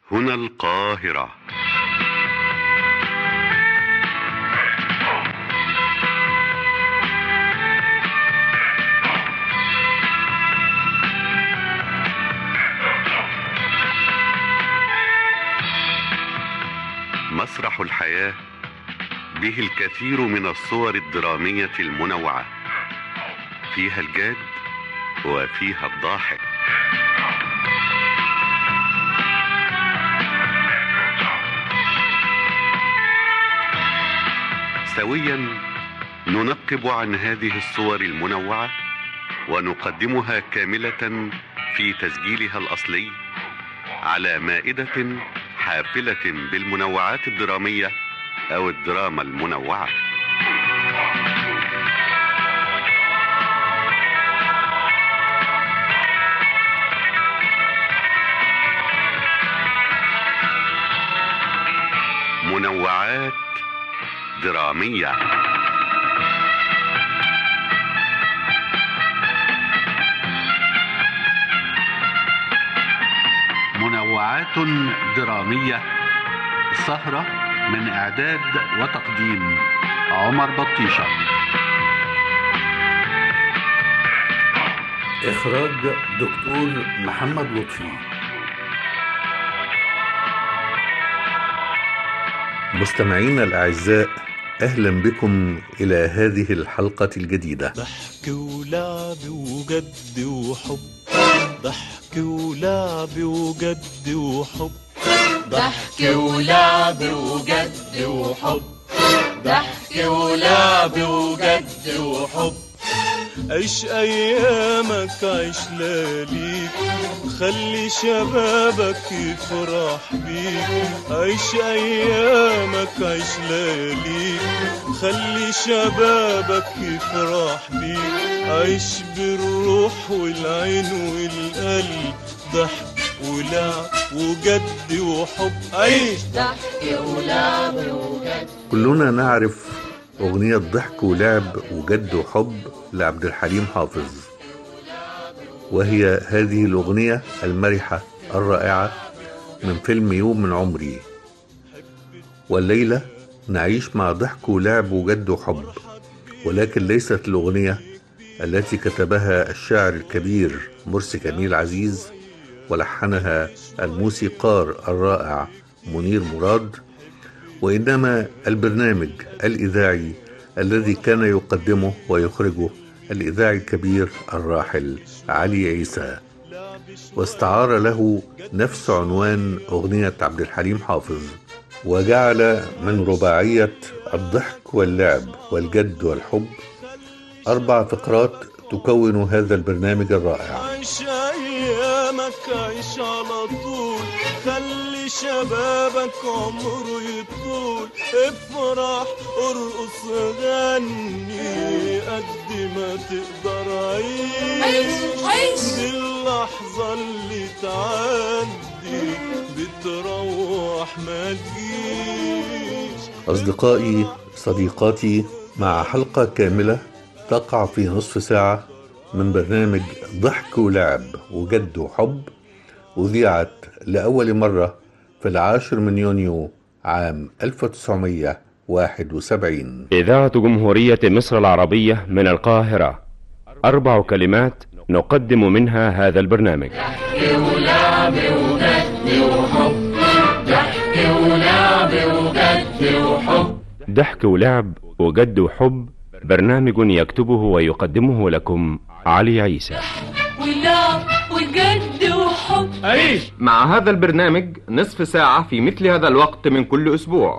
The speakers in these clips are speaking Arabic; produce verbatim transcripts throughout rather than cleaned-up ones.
هنا القاهرة. مسرح الحياة به الكثير من الصور الدرامية المنوعة، فيها الجاد وفيها الضاحك. سويا ننقب عن هذه الصور المنوعة ونقدمها كاملة في تسجيلها الأصلي على مائدة حافلة بالمنوعات الدرامية أو الدراما المنوعة. منوعات درامية. منوعات درامية، سهرة من إعداد وتقديم عمر بطيشة، إخراج دكتور محمد لطفي. مستمعينا الأعزاء، أهلا بكم إلى هذه الحلقة الجديدة. ضحك ولعب وجد وحب، ضحك ولعب وجد وحب، ضحك ولعب وجد وحب، ضحك ولعب وجد وحب. عيش أيامك عيش لياليك، خلي شبابك يفرح بيك. عيش أيامك عيش لياليك، خلي شبابك يفرح بيك. عيش بالروح والعين والقلب، ضحك ولعب وجد وحب. عيش ضحك ولعب وجد. كلنا نعرف أغنية ضحك ولعب وجد وحب لعبد الحليم حافظ، وهي هذه الأغنية المرحة الرائعة من فيلم يوم من عمري. والليلة نعيش مع ضحك ولعب وجد وحب، ولكن ليست الأغنية التي كتبها الشاعر الكبير مرسي كميل عزيز ولحنها الموسيقار الرائع منير مراد، وإنما البرنامج الإذاعي الذي كان يقدمه ويخرجه الإذاعي الكبير الراحل علي عيسى، واستعار له نفس عنوان أغنية عبد الحليم حافظ، وجعل من رباعية الضحك واللعب والجد والحب أربع فقرات تكون هذا البرنامج الرائع. عيش أيامك عيش على طول، خلي شبابك عمره يطول. افرح ارقص غني قد ما تقدر. عيش عيش دي اللحظة اللي تعدي بتروح ما تجيش. أصدقائي صديقاتي، مع حلقة كاملة تقع في نصف ساعة من برنامج ضحك ولعب وجد وحب، أذيعت لأول مرة في العاشر من يونيو عام ألف وتسعمائة وواحد وسبعين. إذاعة جمهورية مصر العربية من القاهرة. أربع كلمات نقدم منها هذا البرنامج. ضحك ولعب وجد وحب، ضحك ولعب وجد وحب. ضحك ولعب وجد وحب، برنامج يكتبه ويقدمه لكم علي عيسى. ولعب وجد وحب. عيش مع هذا البرنامج نصف ساعة في مثل هذا الوقت من كل أسبوع.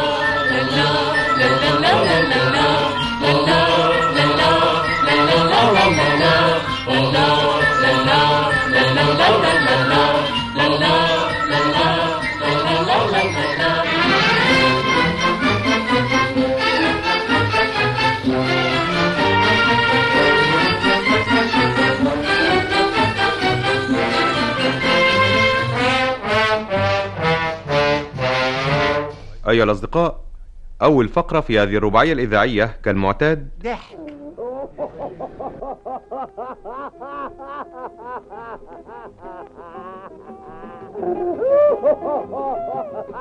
أيها الأصدقاء، أول فقرة في هذه الرباعية الإذاعية كالمعتاد ضحك.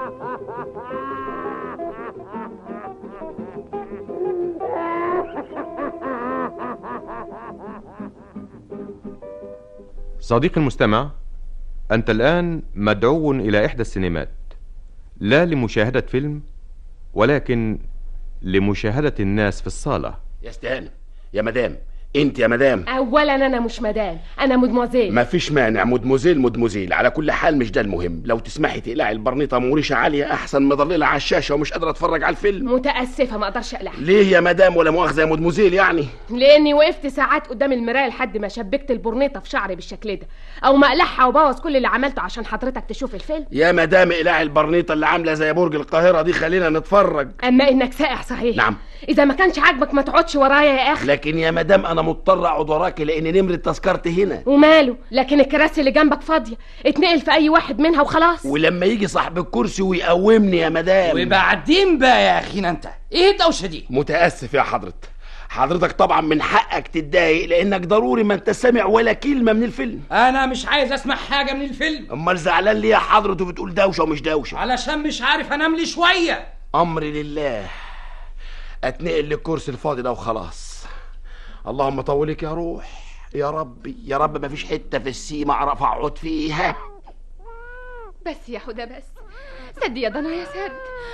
صديقي المستمع، أنت الآن مدعو إلى إحدى السينمات، لا لمشاهدة فيلم ولكن لمشاهدة الناس في الصالة. يا استهانة يا مدام، انت يا مدام. اولا انا مش مدام، انا مدموزيل. ما فيش مانع، مدموزيل مدموزيل، على كل حال مش ده المهم. لو تسمحي تقلعي البرنيطه موريشه عاليه احسن، مضلله على الشاشه ومش قادره اتفرج على الفيلم. متاسفه ما اقدرش اقلعها. ليه يا مدام؟ ولا مؤاخذه يا مدموزيل يعني. لاني وقفت ساعات قدام المرايه لحد ما شبكت البرنيطه في شعري بالشكل ده، او ما اقلعها وبوظ كل اللي عملته عشان حضرتك تشوف الفيلم. يا مدام اقلعي البرنيطه اللي عامله زي برج القاهره دي، خلينا نتفرج. اما انك سائح صحيح. نعم. اذا ما كانش عاجبك ما تقعدش ورايا يا اخي. لكن يا مدام انا مضطر اقعد وراكي لان نمره تذكرتي هنا. وماله، لكن الكراسي اللي جنبك فاضيه، اتنقل في اي واحد منها وخلاص. ولما يجي صاحب الكرسي ويقومني يا مدام. وبعدين بقى يا اخينا انت ايه الدوشه دي؟ متاسف يا حضرة حضرتك، طبعا من حقك تتضايق لانك ضروري ما انت سامع ولا كلمه من الفيلم. انا مش عايز اسمع حاجه من الفيلم. امال زعلان ليه يا حضرة وبتقول دوشه ومش دوشه؟ علشان مش عارف انام لي شويه. امري لله، اتنقل للكرسي الفاضي ده وخلاص. اللهم طولك يا روح يا ربي يا رب، ما فيش حته في السيما اعرف اقعد فيها. بس يا حودة بس، سد يا ضنا يا سد.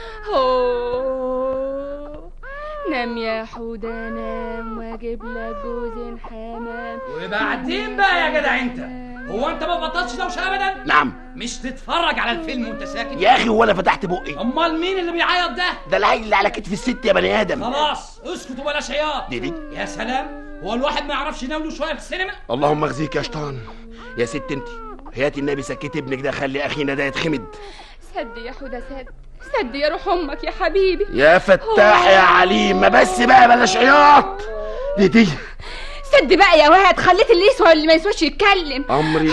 هو نام يا حودة نام، واجيب لك جوز حمام. وبعدين بقى يا جدع انت، هو انت ما بطلتش دوشه ابدا؟ نعم. مش تتفرج على الفيلم وانت ساكت يا اخي ولا فتحت بقي. امال مين اللي بيعيط ده؟ ده العيل اللي على كتف الست يا بني ادم. خلاص اسكت وبلاش عياط. دي دي يا سلام، هو الواحد ما يعرفش ينام له شويه في السينما؟ اللهم اخزيك يا شيطان. يا ست انت هاتي النبي سكت ابنك ده، خلي اخينا ده يتخمد. سد يا حودة سد، سد يا روح امك يا حبيبي. يا فتاح يا عليم، ما بس بقى بلاش عياط. دي دي سد بقى يا واد، خليت اللي يسوى واللي ما يسواش يتكلم. امري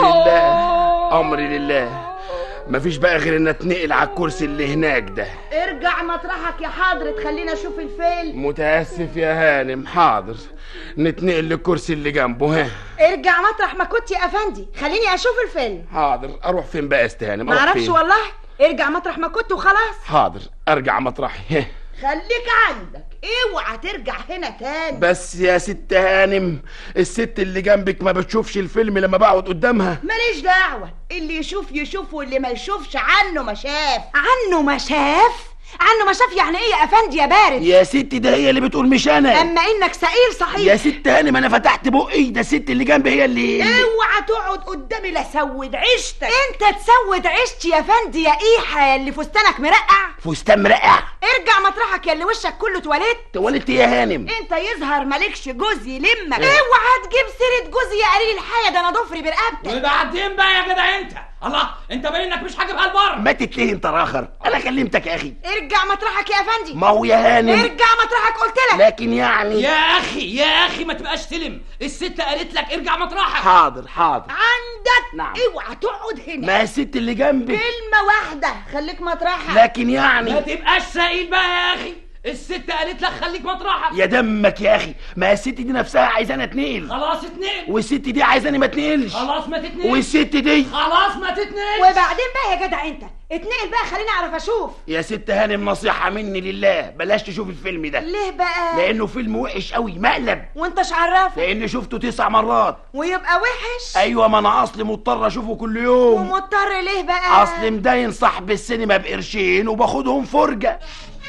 لله امري لله، مفيش بقى غير ان اتنقل على الكرسي اللي هناك ده. ارجع مطرحك يا حضرة، خلينا اشوف الفيلم. متاسف يا هانم، حاضر نتنقل للكرسي اللي جنبه. ها ارجع مطرح ما كنت يا افندي، خليني اشوف الفيلم. حاضر. اروح فين بقى يا استهانم؟ ما اعرفش والله، ارجع مطرح ما كنت وخلاص. حاضر ارجع مطرحي. خليك عندك، اوعى ترجع هنا تاني. بس يا ست هانم، الست اللي جنبك ما بتشوفش الفيلم لما بقعد قدامها؟ ماليش دعوة، اللي يشوف يشوف واللي ما يشوفش عنه ما شاف. عنه ما شاف؟ عنه ما شاف يعني ايه يا افندي يا بارد؟ يا ست ده هي اللي بتقول مش انا. اما انك سئيل صحيح. يا ست هانم انا فتحت بقي، ده الست اللي جنبي هي اللي. اوعى تقعد قدامي لا سود عيشتك. انت تسود عيشتي يا فندي يا ايحة يا اللي فستانك مرقع. فستان مرقع؟ ارجع مطرحك يا اللي وشك كله تواليت. تواليت يا هانم؟ انت يظهر مالكش جوز يلمك. اوعى تجيب سيرة جوزي يا قليل الحياة، ده انا ضفري برقبتك. وبعدين بقى يا جدع انت، الله انت باين انك مش حاجه هالبر. ما تتلهي انت راخر، انا كلمتك يا اخي. ارجع مطرحك يا افندي. ما هو يا هانم ارجع مطرحك قلت لك. لكن يعني يا اخي يا اخي ما تبقاش تلم، الست قالت لك ارجع مطرحك. حاضر حاضر. عندك. نعم. اوعى تقعد هنا. ما الست اللي جنبي كلمة واحدة، خليك مطرحك. لكن يعني ما تبقاش سائل بقى يا اخي، الست قالت لك خليك مطرحك. يا دمك يا اخي، ما الست دي نفسها عايزاني اتنقل. خلاص اتنقل. والست دي عايزاني ما اتنقلش. خلاص ما تتنقل. والست دي خلاص ما تتنقلش. وبعدين بقى يا جدع انت اتنقل بقى، خليني اعرف اشوف. يا ست هانم نصيحة مني لله، بلاش تشوف الفيلم ده. ليه بقى؟ لانه فيلم وحش قوي مقلب. وانت ايش عرفك؟ لاني شفته تسع مرات. ويبقى وحش؟ ايوه، ما انا اصلي مضطر اشوفه كل يوم. ومضطر ليه بقى؟ اصلي مداين صاحب السينما بقرشين وباخدهم فرجة.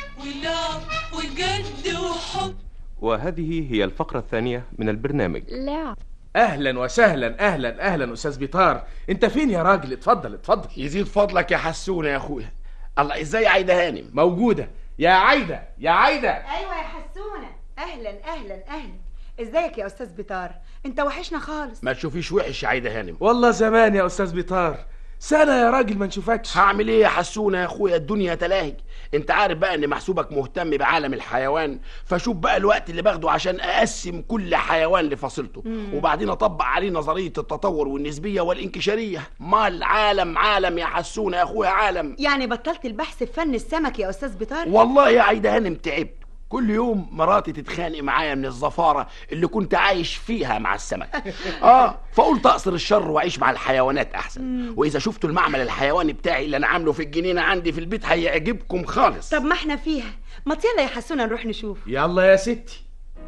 ولعب وجد وحب. وهذه هي الفقرة الثانية من البرنامج. لا اهلا وسهلا، اهلا اهلا استاذ بيطار، انت فين يا راجل؟ اتفضل اتفضل. يزيد فضلك يا حسونة يا اخويا. الله، ازاي عايدة هانم؟ موجودة يا عايدة يا عايدة. ايوه يا حسونة. اهلا اهلا اهلا، ازيك يا استاذ بيطار؟ انت وحشنا خالص. ما تشوفيش وحش يا عايدة هانم. والله زمان يا استاذ بيطار، سنة يا راجل ما نشوفكش. هعمل ايه يا حسونة يا اخويا، الدنيا تلاهي. انت عارف بقى ان محسوبك مهتم بعالم الحيوان، فشوف بقى الوقت اللي باخده عشان اقسم كل حيوان لفصيلته، وبعدين اطبق عليه نظرية التطور والنسبية والانكشارية. ما العالم عالم يا حسونة يا اخويا، عالم. يعني بطلت البحث في فن السمك يا استاذ بيطار؟ والله يا عايدة هانم تعبت كل يوم مراتي تتخانق معايا من الزفاره اللي كنت عايش فيها مع السمك. اه فقلت اقصر الشر واعيش مع الحيوانات احسن. واذا شفتوا المعمل الحيواني بتاعي اللي انا عامله في الجنينه عندي في البيت هيعجبكم خالص. طب ما احنا فيها، ما يلا يا حسونه نروح نشوف. يلا يا ستي.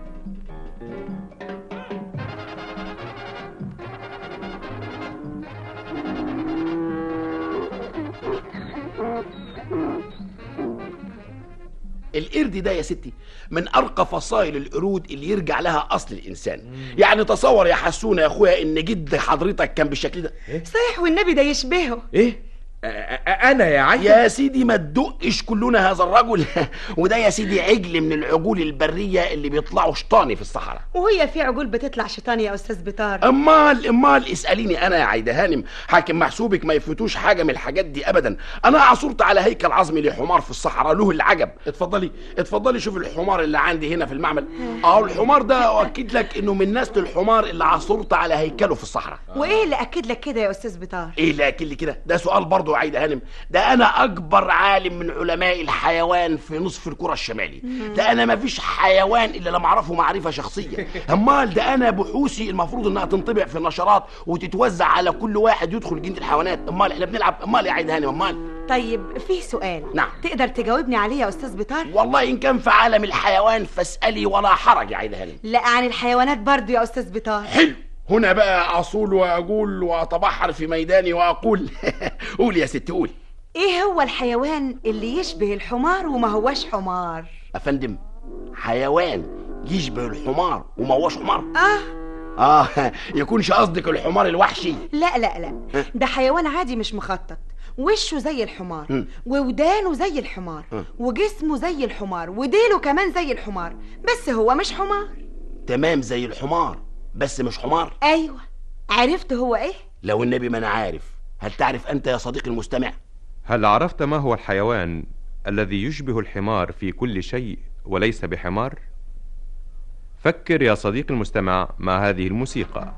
القرد ده يا ستي من ارقى فصائل القرود اللي يرجع لها اصل الانسان. مم. يعني تصور يا حسونه يا اخويا ان جد حضرتك كان بالشكل ده. إيه؟ صحيح والنبي ده يشبهه. ايه انا يا عيل؟ يا سيدي ما تدقش كلنا هذا الرجل. وده يا سيدي عجل من العجول البريه اللي بيطلعوا شطاني في الصحراء. وهي في عجول بتطلع شطاني يا استاذ بيطار؟ امال امال اساليني انا يا عايده هانم، حاكم محسوبك ما يفوتوش حاجه من الحاجات دي ابدا. انا عثرت على هيكل عظمي لحمار في الصحراء له العجب. اتفضلي اتفضلي شوف الحمار اللي عندي هنا في المعمل. اه الحمار ده اؤكد لك انه من نسل الحمار اللي عثرت على هيكله في الصحراء. وايه اللي اكد لك كده يا استاذ بيطار؟ ايه اللي اكد لي كده؟ ده سؤال برضه يا عايده هانم. ده انا اكبر عالم من علماء الحيوان في نصف الكره الشمالي. ده انا ما فيش حيوان الا لما اعرفه معرفه شخصيه. امال ده انا بحوثي المفروض انها تنطبع في النشرات وتتوزع على كل واحد يدخل جنينه الحيوانات. امال احنا بنلعب؟ امال يا عايده هانم امال؟ طيب فيه سؤال. نعم. تقدر تجاوبني عليه يا استاذ بيطار؟ والله ان كان في عالم الحيوان فاسالي ولا حرج يا عايده هانم. لا عن الحيوانات برضو يا استاذ بيطار. حلو. هنا بقى اصول واقول واتبحر في ميداني واقول. قول يا ست قول. ايه هو الحيوان اللي يشبه الحمار وما هوش حمار؟ افندم حيوان يشبه الحمار وما هوش حمار؟ اه اه يكونش قصدك الحمار الوحشي؟ لا لا لا، ده حيوان عادي مش مخطط، وشه زي الحمار م. وودانه زي الحمار م. وجسمه زي الحمار وديله كمان زي الحمار، بس هو مش حمار. تمام زي الحمار بس مش حمار. ايوه. عرفت هو ايه؟ لو النبي ما انا عارف. هل تعرف انت يا صديقي المستمع؟ هل عرفت ما هو الحيوان الذي يشبه الحمار في كل شيء وليس بحمار؟ فكر يا صديقي المستمع مع هذه الموسيقى.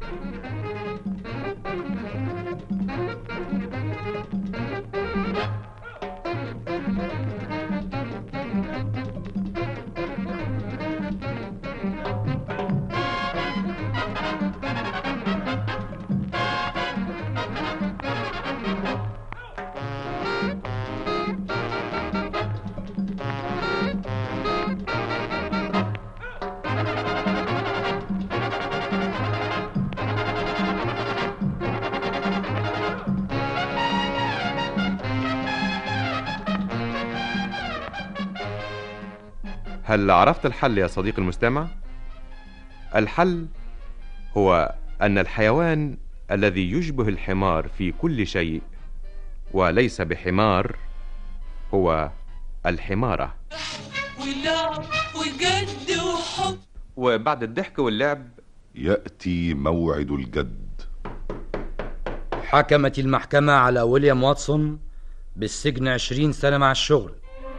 هل عرفت الحل يا صديقي المستمع؟ الحل هو أن الحيوان الذي يشبه الحمار في كل شيء وليس بحمار هو الحمارة. ولعب وجد وحب. وبعد الضحك واللعب يأتي موعد الجد. حكمت المحكمة على ويليام واتسون بالسجن عشرين سنة مع الشغل.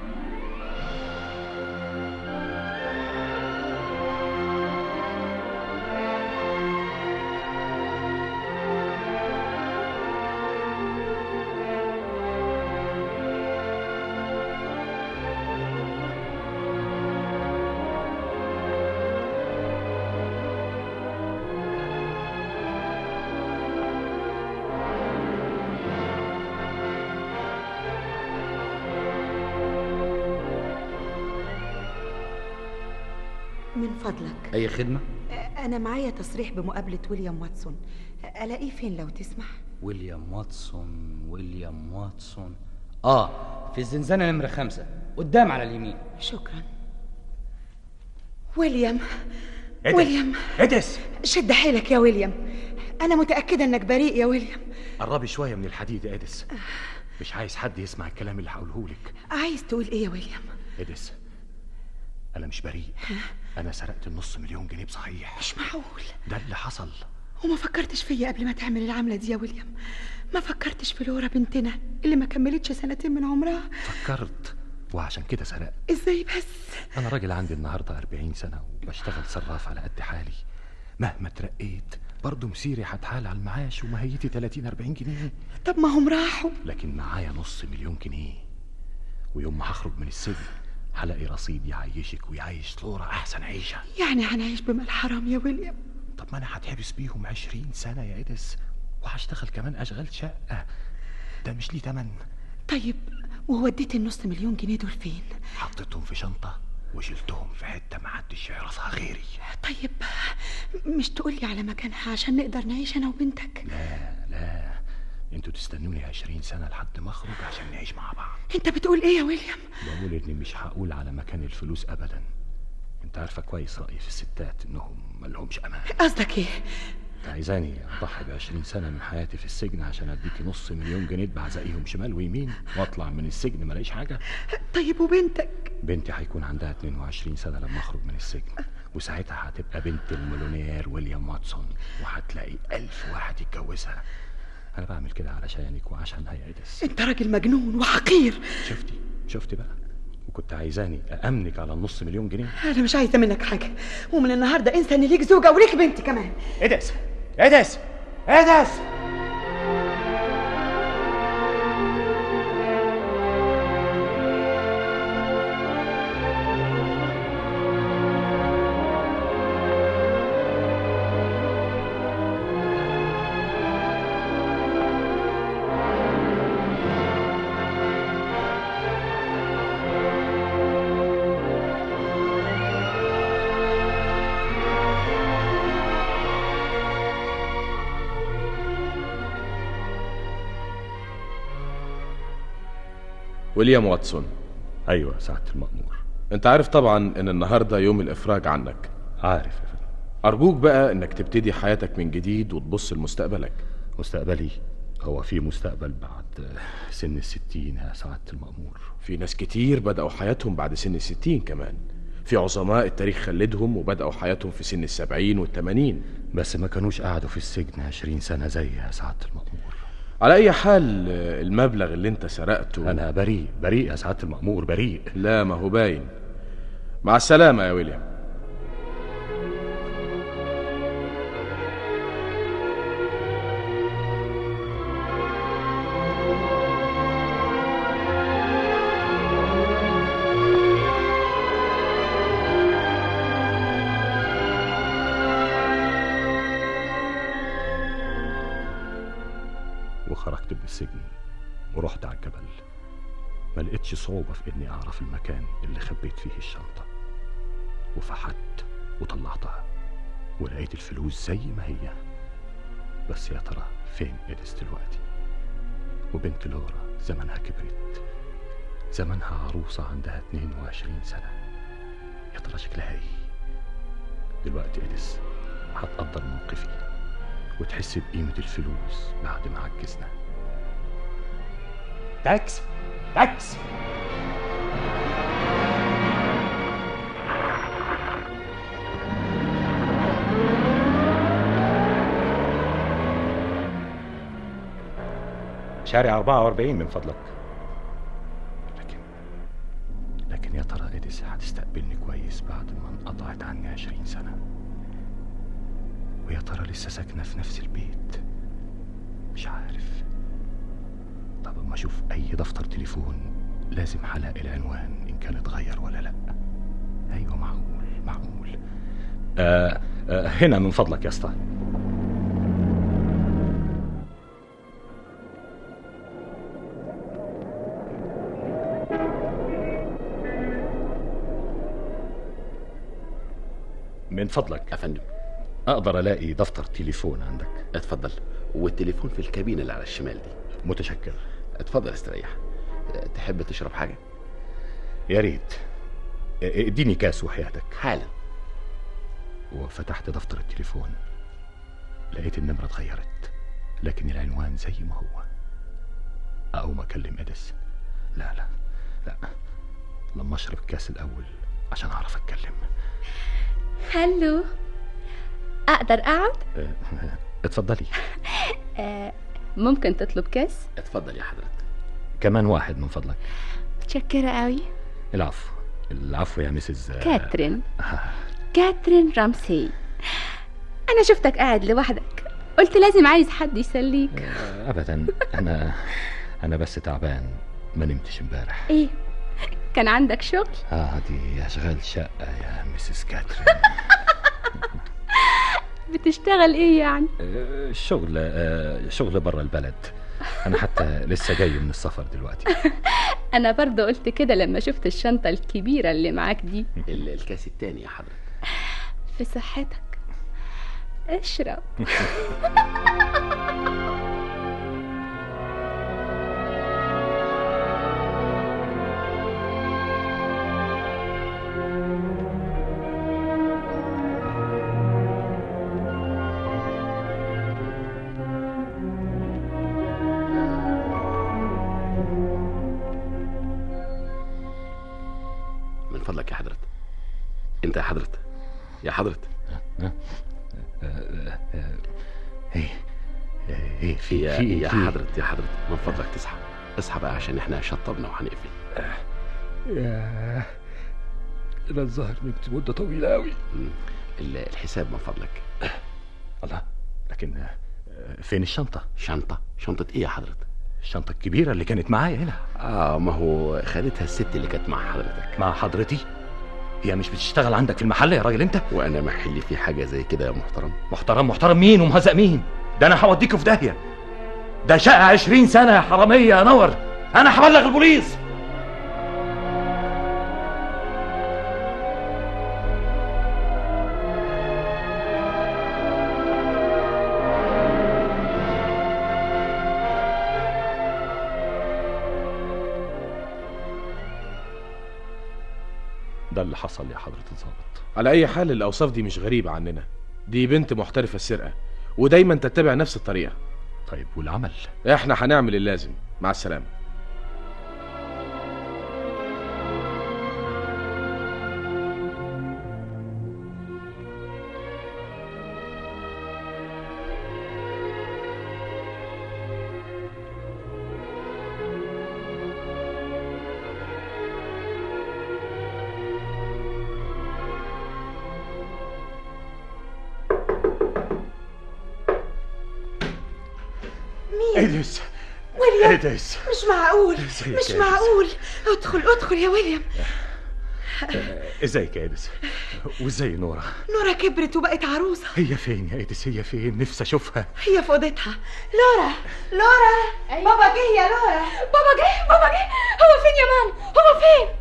من فضلك. أي خدمة؟ أنا معايا تصريح بمقابلة ويليام واتسون، ألاقيه فين لو تسمح؟ ويليام واتسون ويليام واتسون آه في الزنزانة نمرة خمسة قدام على اليمين. شكرا. ويليام إدس. ويليام إدس شد حيلك يا ويليام، أنا متأكدة إنك بريء يا ويليام. قربي شوية من الحديد يا إدس، مش عايز حد يسمع الكلام اللي هقوله لك. عايز تقول إيه يا ويليام؟ إدس أنا مش بريء، أنا سرقت النص مليون جنيه بصحيح. مش معقول. ده اللي حصل. وما فكرتش فيا قبل ما تعمل العملة دي يا ويليام؟ ما فكرتش في لورا بنتنا اللي ما كملتش سنتين من عمرها؟ فكرت وعشان كده سرقت. ازاي بس؟ أنا راجل عندي النهاردة أربعين سنة وبشتغل صراف على قد حالي، مهما ترقيت برضه مسيري هتحال على المعاش ومهيتي تلاتين أربعين جنيه. طب ما هم راحوا. لكن معايا نص مليون جنيه، ويوم ما هخرج من السجن هلاقي رصيد يعيشك ويعيش لورا احسن عيشه. يعني هنعيش بمال حرام يا ويليام؟ طب ما انا هتحبس بيهم عشرين سنه يا إدس، وهشتغل كمان اشغال شقه، ده مش ليه تمن. طيب ووديت النص مليون جنيه دول فين؟ حطيتهم في شنطه وشلتهم في حته محدش يعرفها غيري. طيب مش تقولي على مكانها عشان نقدر نعيش انا وبنتك؟ لا لا، انتوا تستنوني عشرين سنه لحد ما اخرج عشان نعيش مع بعض. انت بتقول ايه يا ويليام؟ بقول اني مش هقول على مكان الفلوس ابدا. انت عارفه كويس رايي في الستات انهم ملهمش امان. قصدك ايه؟ عايزاني اضحي بعشرين سنه من حياتي في السجن عشان اديكي نص مليون جنيه بعزقيهم شمال ويمين واطلع من السجن ملاقيش حاجه؟ طيب وبنتك؟ بنتي هيكون عندها اتنين وعشرين سنه لما اخرج من السجن، وساعتها هتبقى بنت المليونير ويليام واتسون، وهتلاقي ألف واحد يتجوزها. انا بعمل كده علشانك وعشان هي إدس. انت راجل مجنون وحقير. شفتي شفتي بقى، وكنت عايزاني أأمنك على النص مليون جنيه. انا مش عايزه منك حاجه، ومن النهارده انسى ان ليك زوجه وليك بنت كمان. إدس إدس إدس ويليام واتسون. ايوه سعاده المأمور. انت عارف طبعا ان النهارده يوم الافراج عنك. عارف يا فندم. ارجوك بقى انك تبتدي حياتك من جديد وتبص لمستقبلك. مستقبلي؟ هو في مستقبل بعد سن الستين يا سعاده المأمور؟ في ناس كتير بدأوا حياتهم بعد سن الستين كمان. في عظماء التاريخ خلدهم وبدأوا حياتهم في سن السبعين والثمانين. بس ما كانوش قعدوا في السجن عشرين سنه زي يا سعاده المأمور. على اي حال المبلغ اللي انت سرقته. انا بريء بريء يا سعاده المأمور بريء. لا ما هو باين. مع السلامه يا ويليام. وخرجت من السجن ورحت على الجبل. ما لقيتش صعوبة في اني اعرف المكان اللي خبيت فيه الشنطة، وفحت وطلعتها ولقيت الفلوس زي ما هي. بس يا ترى فين إدس دلوقتي؟ وبنت لورا زمنها كبرت، زمنها عروسة عندها اتنين وعشرين سنة. يا ترى شكلها ايه دلوقتي؟ إدس هتقدر موقفي وتحس بقيمة الفلوس بعد ما عجزنا. تاكس تاكس. شارع أربعة وأربعين من فضلك. لكن لكن يا ترى إدس هتستقبلني كويس بعد ما انقطعت عني عشرين سنة؟ ويا ترى لسه ساكنة في نفس البيت؟ مش عارف. طب اما اشوف اي دفتر تليفون لازم هلاقي العنوان ان كان اتغير ولا لا. ايوه معقول معقول. آه آه هنا من فضلك يا اسطى. من فضلك يا فندم، اقدر الاقي دفتر تليفون عندك؟ اتفضل، والتليفون في الكابينه اللي على الشمال دي. متشكر. اتفضل استريح. تحب تشرب حاجه؟ يا ريت. اديني كاس وحياتك حالا. وفتحت دفتر التليفون لقيت النمره اتغيرت، لكن العنوان زي ما هو. اقوم اكلم إدس؟ لا لا لا، لما اشرب الكاس الاول عشان اعرف اتكلم. هلو، اقدر اقعد؟ اتفضلي. ممكن تطلب كاس؟ اتفضل يا حضرتك. كمان واحد من فضلك. متشكرة قوي. العفو العفو يا مسز كاترين. كاترين رامسي. انا شفتك قاعد لوحدك، قلت لازم عايز حد يسليك. ابدا، انا انا بس تعبان، ما نمتش امبارح. ايه كان عندك شغل؟ اه دي اشغال شقه يا مسز كاترين. بتشتغل ايه يعني؟ آه شغل آه شغل بره البلد. انا حتى لسه جاي من السفر دلوقتي. انا برضه قلت كده لما شفت الشنطه الكبيره اللي معاك دي. الكاس التاني يا حضرتك. في صحتك. اشرب. من فضلك يا حضرتك، انت يا حضرتك يا حضرتك. ايه ايه في يا في يا في حضرتك يا حضرتك من فضلك تصحى اصحى بقى عشان احنا شطبنا وهنقفل. يا انا الظاهر نمت مده طويله قوي. الحساب من فضلك. الله، لكن فين الشنطه؟ شنطه شنطه ايه يا حضرتك؟ الشنطه الكبيره اللي كانت معايا هنا. اه ما هو خدتها الست اللي كانت مع حضرتك. مع حضرتي؟ هي مش بتشتغل عندك في المحل يا راجل انت؟ وانا محلي في حاجه زي كده يا محترم؟ محترم محترم مين ومهزق مين؟ ده انا هوديكوا في داهيه. ده شقه عشرين سنه يا حراميه يا نور. انا هبلغ البوليس. ده اللي حصل يا حضرة الضابط. على اي حال الاوصاف دي مش غريبة عننا، دي بنت محترفة السرقة ودايما تتبع نفس الطريقة. طيب والعمل؟ احنا هنعمل اللازم. مع السلامة. إيديس ويليام. إيديس مش معقول مش معقول. ادخل ادخل يا ويليام. ازيك يا ايديس؟ وازاي نورا؟ نورا كبرت وبقت عروسة. هي فين يا ايديس؟ هي فين؟ نفسي اشوفها. هي في اوضتها. لورا لورا. أيوة. بابا جه يا لورا. بابا جه بابا جه. هو فين يا ماما؟ هو فين؟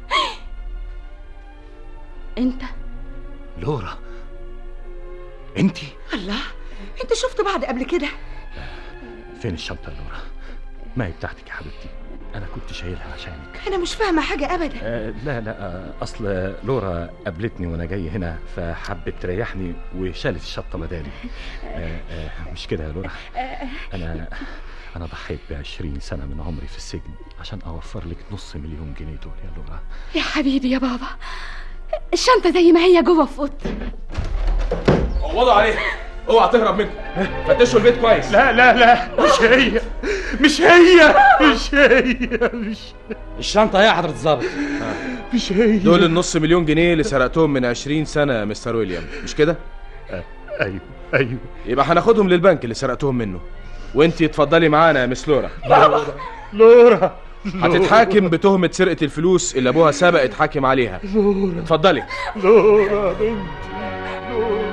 انت لورا؟ انتي؟ الله، انت شفت بعض قبل كده؟ فين الشنطة لورا؟ ما هي بتاعتك يا حبيبتي، أنا كنت شايلها عشانك. أنا مش فاهمة حاجة أبدا. آه لا لا آه أصل لورا قابلتني وأنا جاي هنا فحبت تريحني وشالت الشنطة بدالي. آه آه مش كده يا لورا؟ أنا أنا ضحيت بعشرين سنة من عمري في السجن عشان أوفر لك نص مليون جنيه دول يا لورا. يا حبيبي يا بابا، الشنطة زي ما هي جوه في اوضتي. قبضوا عليها، اوعى تهرب منكم، فتشوا البيت كويس. لا لا لا مش هي مش هي مش هي مش الشنطة يا حضرة الضابط. مش هي. دول النص مليون جنيه اللي سرقتهم من عشرين سنة يا مستر ويليام، مش كده؟ آه. ايوه ايوه. يبقى هناخدهم للبنك اللي سرقتهم منه، وانتي اتفضلي معانا يا مس لورا. لورا لورا هتتحاكم بتهمة سرقة الفلوس اللي ابوها سبق اتحاكم عليها. لورا اتفضلي. لورا بنتي لورا.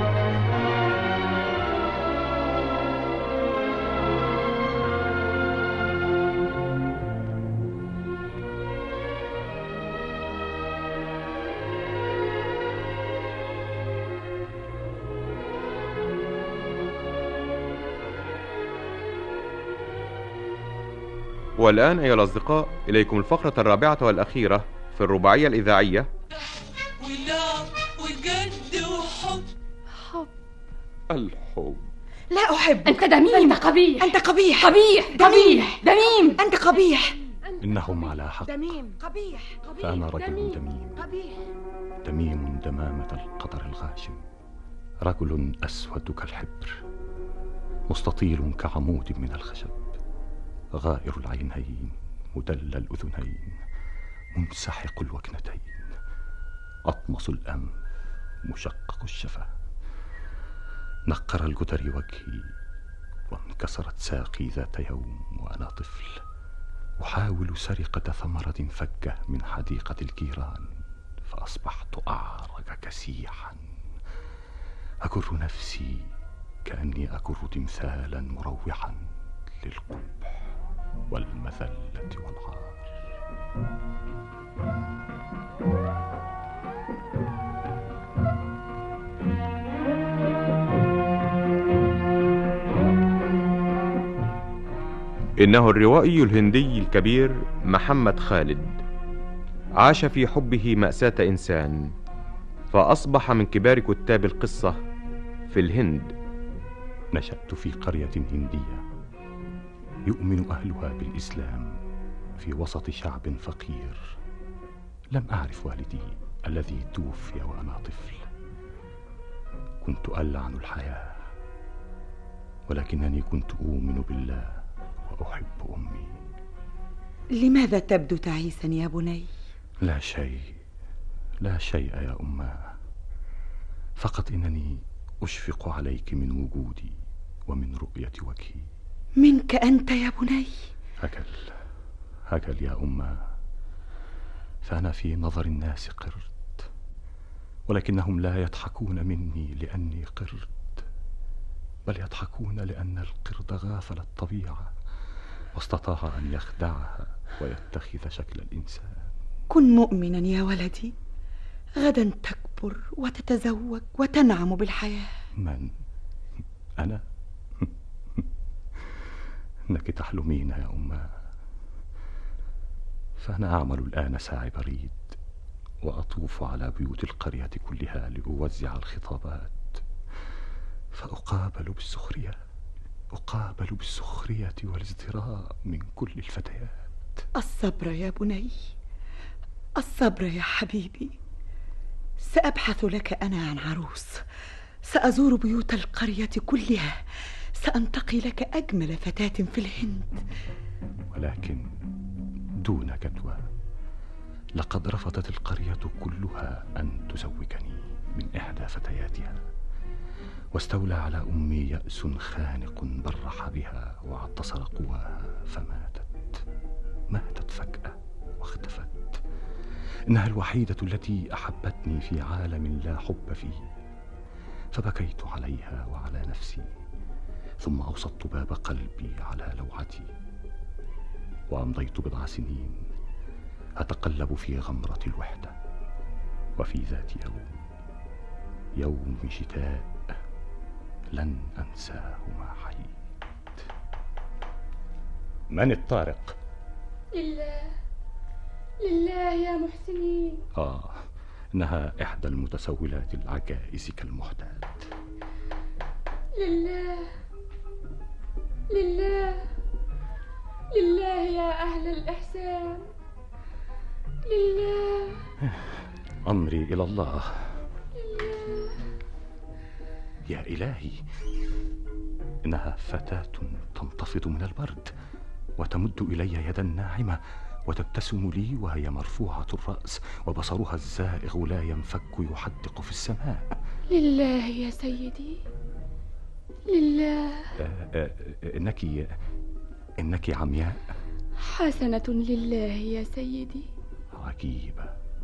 والآن أيها الأصدقاء إليكم الفقرة الرابعة والأخيرة في الرباعية الإذاعية. ولعب وجد وحب. حب. الحب. لا أحب. أنت دميم. أنت قبيح. أنت قبيح. قبيح قبيح دميم. أنت قبيح. إنهم على حق. دميم. قبيح. فأنا رجل دميم. قبيح. دميم دمامة القدر الغاشم، رجل أسود كالحبر، مستطيل كعمود من الخشب، غائر العينين، مدلل الأذنين، منسحق الوكنتين، أطمس الأنف، مشقق الشفة. نقر الجدر وجهي وانكسرت ساقي ذات يوم وأنا طفل، أحاول سرقة ثمرة فكة من حديقة الجيران، فأصبحت أعرج كسيحا، أجر نفسي كأني أجر تمثالا مروحا للقبح والمذلة والعار. إنه الروائي الهندي الكبير محمد خالد، عاش في حبه مأساة إنسان، فأصبح من كبار كتاب القصة في الهند. نشأت في قرية هندية يؤمن أهلها بالإسلام في وسط شعب فقير. لم أعرف والدي الذي توفي وأنا طفل. كنت ألعن الحياة، ولكنني كنت أؤمن بالله وأحب أمي. لماذا تبدو تعيسا يا بني؟ لا شيء، لا شيء يا أماه، فقط إنني أشفق عليك من وجودي ومن رؤية وجهي. منك أنت يا بني؟ هكل هكل يا أماه، فأنا في نظر الناس قرد، ولكنهم لا يضحكون مني لأني قرد، بل يضحكون لأن القرد غافل الطبيعة واستطاع أن يخدعها ويتخذ شكل الإنسان. كن مؤمنا يا ولدي، غدا تكبر وتتزوج وتنعم بالحياة. من؟ أنا؟ إنك تحلمين يا أماه، فأنا أعمل الآن ساعي بريد، وأطوف على بيوت القرية كلها لأوزع الخطابات، فأقابل بالسخرية، أقابل بالسخرية والازدراء من كل الفتيات. الصبر يا بني، الصبر يا حبيبي. سأبحث لك أنا عن عروس، سأزور بيوت القرية كلها، سأنتقي لك أجمل فتاة في الهند. ولكن دون جدوى، لقد رفضت القرية كلها أن تزوجني من إحدى فتياتها، واستولى على أمي يأس خانق برح بها واعتصر قواها، فماتت ماتت فجأة واختفت. إنها الوحيدة التي أحبتني في عالم لا حب فيه، فبكيت عليها وعلى نفسي، ثم أوسطت باب قلبي على لوعتي، وأمضيت بضع سنين أتقلب في غمرة الوحدة. وفي ذات يوم، يوم شتاء لن أنساه ما حييت. من الطارق؟ لله لله يا محسنين. آه، إنها إحدى المتسولات العجائز كالمحتال. لله لله لله يا أهل الإحسان، لله. أمري إلى الله. لله. يا إلهي، إنها فتاة تنتفض من البرد وتمد إلي يدا ناعمة وتبتسم لي وهي مرفوعة الرأس، وبصرها الزائغ لا ينفك يحدق في السماء. لله يا سيدي، لله. آه آه إنك إنك عمياء. حسنة لله يا سيدي. عجيبة،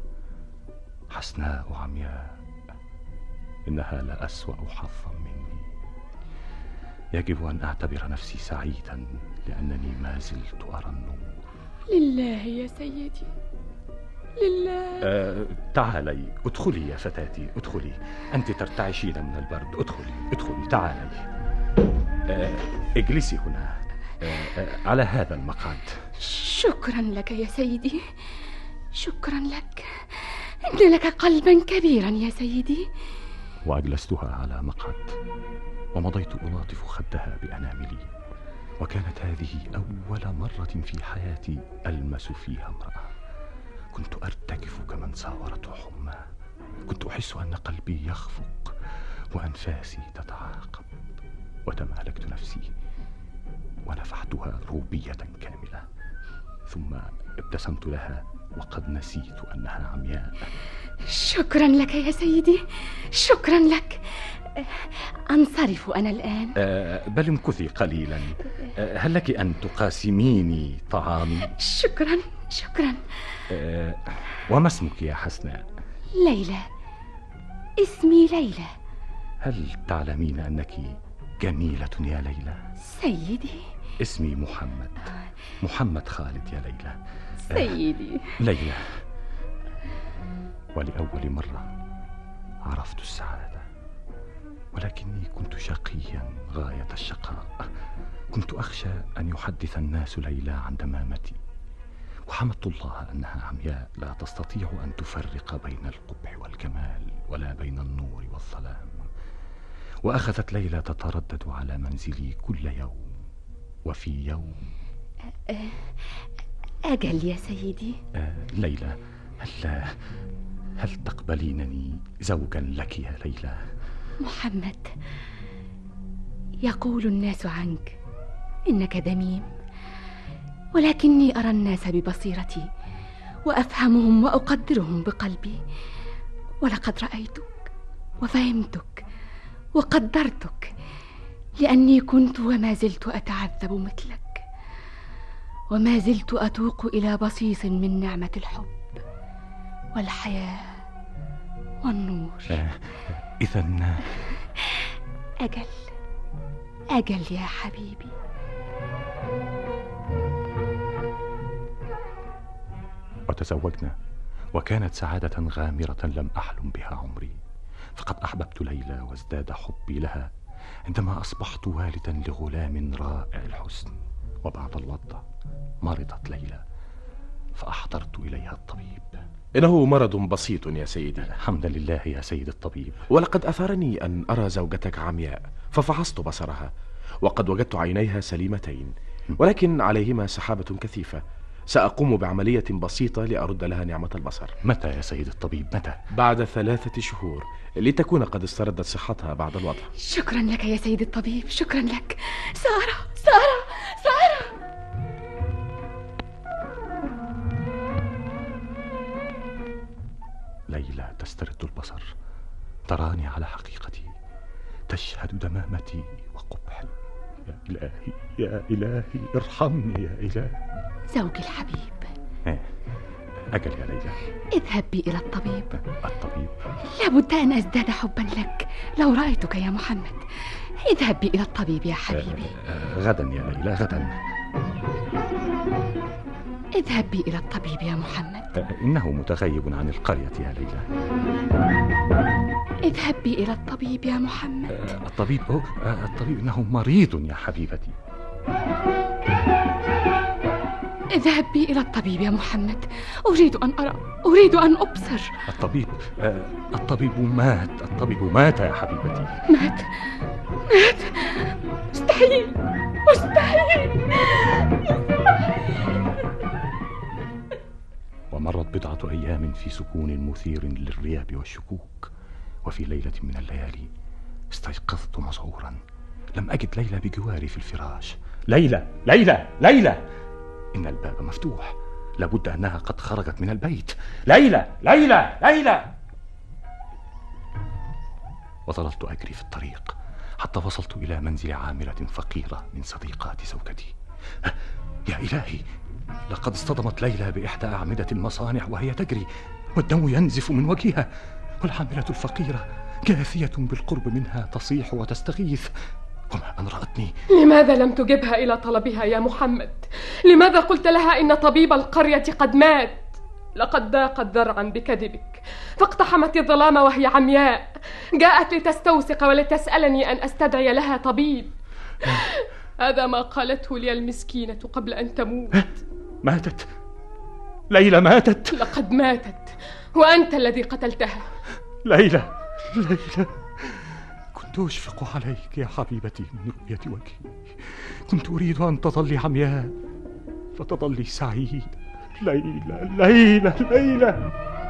حسناء عمياء، إنها لأسوأ حظا مني. يجب أن أعتبر نفسي سعيدا لأنني ما زلت أرى النور. لله يا سيدي، لله. أه تعالي، ادخلي يا فتاتي، ادخلي. أنت ترتعشين من البرد، ادخلي ادخلي، تعالي. أه اجلسي هنا، أه أه على هذا المقعد. شكرا لك يا سيدي، شكرا لك. إن لك قلبا كبيرا يا سيدي. وأجلستها على مقعد، ومضيت ألاطف خدها بأناملي، وكانت هذه أول مرة في حياتي ألمس فيها امرأة. كنت أرتجف كمن ساورته حمى، كنت أحس أن قلبي يخفق وأنفاسي تتعاقب، وتمالكت نفسي ونفحتها روبية كاملة، ثم ابتسمت لها وقد نسيت أنها عمياء، شكرا لك يا سيدي، شكرا لك. أنصرف أنا الآن؟ أه بل امكثي قليلا. أه هل لك أن تقاسميني طعامي؟ شكرا شكرا. أه وما اسمك يا حسناء؟ ليلى، اسمي ليلى. هل تعلمين أنك جميلة يا ليلى؟ سيدي، اسمي محمد، محمد خالد يا ليلى. سيدي. أه ليلى، ولأول مرة عرفت السعادة، ولكني كنت شقيا غاية الشقاء. كنت أخشى أن يحدث الناس ليلى عن دمامتي، وحمدت الله أنها عمياء لا تستطيع أن تفرق بين القبح والكمال ولا بين النور والظلام. وأخذت ليلى تتردد على منزلي كل يوم، وفي يوم أجل يا سيدي. آه ليلى، هل هل تقبلينني زوجا لك يا ليلى؟ محمد، يقول الناس عنك إنك دميم، ولكني أرى الناس ببصيرتي وأفهمهم وأقدرهم بقلبي، ولقد رأيتك وفهمتك وقدرتك، لأني كنت وما زلت أتعذب مثلك، وما زلت أتوق إلى بصيص من نعمة الحب والحياة والنور. آه إذن أجل أجل يا حبيبي. وتزوجنا، وكانت سعادة غامرة لم أحلم بها عمري، فقد أحببت ليلى وازداد حبي لها عندما أصبحت والدا لغلام رائع الحسن. وبعد الوضع مرضت ليلى، فأحضرت إليها الطبيب. إنه مرض بسيط يا سيدي. الحمد لله يا سيد الطبيب. ولقد أثارني أن أرى زوجتك عمياء، ففحصت بصرها وقد وجدت عينيها سليمتين، ولكن عليهما سحابة كثيفة. سأقوم بعملية بسيطة لأرد لها نعمة البصر. متى يا سيد الطبيب؟ متى؟ بعد ثلاثة شهور، لتكون قد استردت صحتها بعد الوضع. شكرا لك يا سيد الطبيب، شكرا لك. سارة سارة سارة. ليلى تسترد البصر، تراني على حقيقتي، تشهد دمامتي وقبحي. يا إلهي يا إلهي ارحمني يا إلهي. زوجي الحبيب. إيه أجل يا ليلى. اذهب بي إلى الطبيب. الطبيب؟ لابد أن أزداد حبا لك لو رأيتك يا محمد. اذهب بي إلى الطبيب يا حبيبي. آه آه غدا يا ليلى، غدا. اذهب بي إلى الطبيب يا محمد. آه إنه متغيب عن القرية يا ليلى. اذهب بي إلى الطبيب يا محمد. آه الطبيب هو آه الطبيب إنه مريض يا حبيبتي. اذهب بي إلى الطبيب يا محمد. أريد أن أرى، أريد أن أبصر. الطبيب آه الطبيب مات، الطبيب مات يا حبيبتي. مات مات مستحيل مستحيل. ومرت بضعة أيام في سكون مثير للرياب والشكوك، وفي ليلة من الليالي استيقظت مذعورا. لم أجد ليلى بجواري في الفراش. ليلى ليلى ليلى، إن الباب مفتوح، لابد أنها قد خرجت من البيت. ليلى ليلى ليلى. وظللت أجري في الطريق حتى وصلت إلى منزل عاملة فقيرة من صديقات زوجتي. يا إلهي، لقد اصطدمت ليلى بإحدى أعمدة المصانع وهي تجري، والدم ينزف من وجهها، والعاملة الفقيرة جاثية بالقرب منها تصيح وتستغيث، وما أن رأتني. لماذا لم تجبها إلى طلبها يا محمد؟ لماذا قلت لها إن طبيب القرية قد مات؟ لقد ضاقت ذرعا بكذبك، فاقتحمت الظلام وهي عمياء، جاءت لتستوثق ولتسألني أن أستدعي لها طبيب. هذا ما قالته لي المسكينة قبل أن تموت. ماتت ليلى، ماتت. لقد ماتت، وأنت الذي قتلتها. ليلى ليلى، كنت أشفق عليك يا حبيبتي من رؤية وجهي، كنت أريد أن تظلي عمياء فتظلي سعيدة. ليلى ليلى ليلى.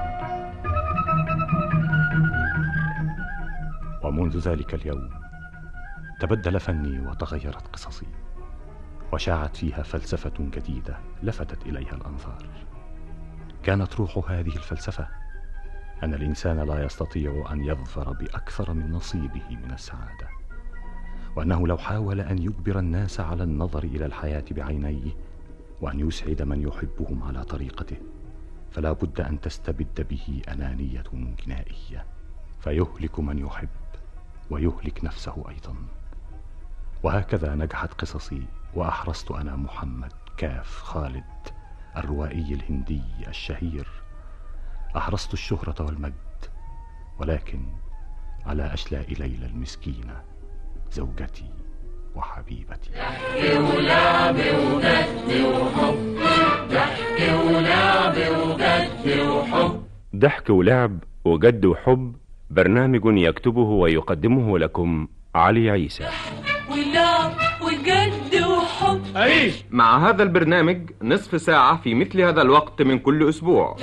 ومنذ ذلك اليوم تبدل فني وتغيرت قصصي، وشاعت فيها فلسفة جديدة لفتت إليها الأنظار. كانت روح هذه الفلسفة أن الإنسان لا يستطيع أن يظفر بأكثر من نصيبه من السعادة، وأنه لو حاول أن يجبر الناس على النظر إلى الحياة بعينيه وأن يسعد من يحبهم على طريقته، فلا بد أن تستبد به أنانية جنائية، فيهلك من يحب ويهلك نفسه أيضا. وهكذا نجحت قصصي، وأحرزت أنا محمد كاف خالد الروائي الهندي الشهير، أحرزت الشهرة والمجد، ولكن على أشلاء ليلى المسكينة زوجتي وحبيبتي. ضحك ولعب وجد وحب، ضحك ولعب وجد وحب. ضحك ولعب وجد وحب، برنامج يكتبه ويقدمه لكم علي عيسى. ولعب وجد وحب. عيش مع هذا البرنامج نصف ساعة في مثل هذا الوقت من كل أسبوع.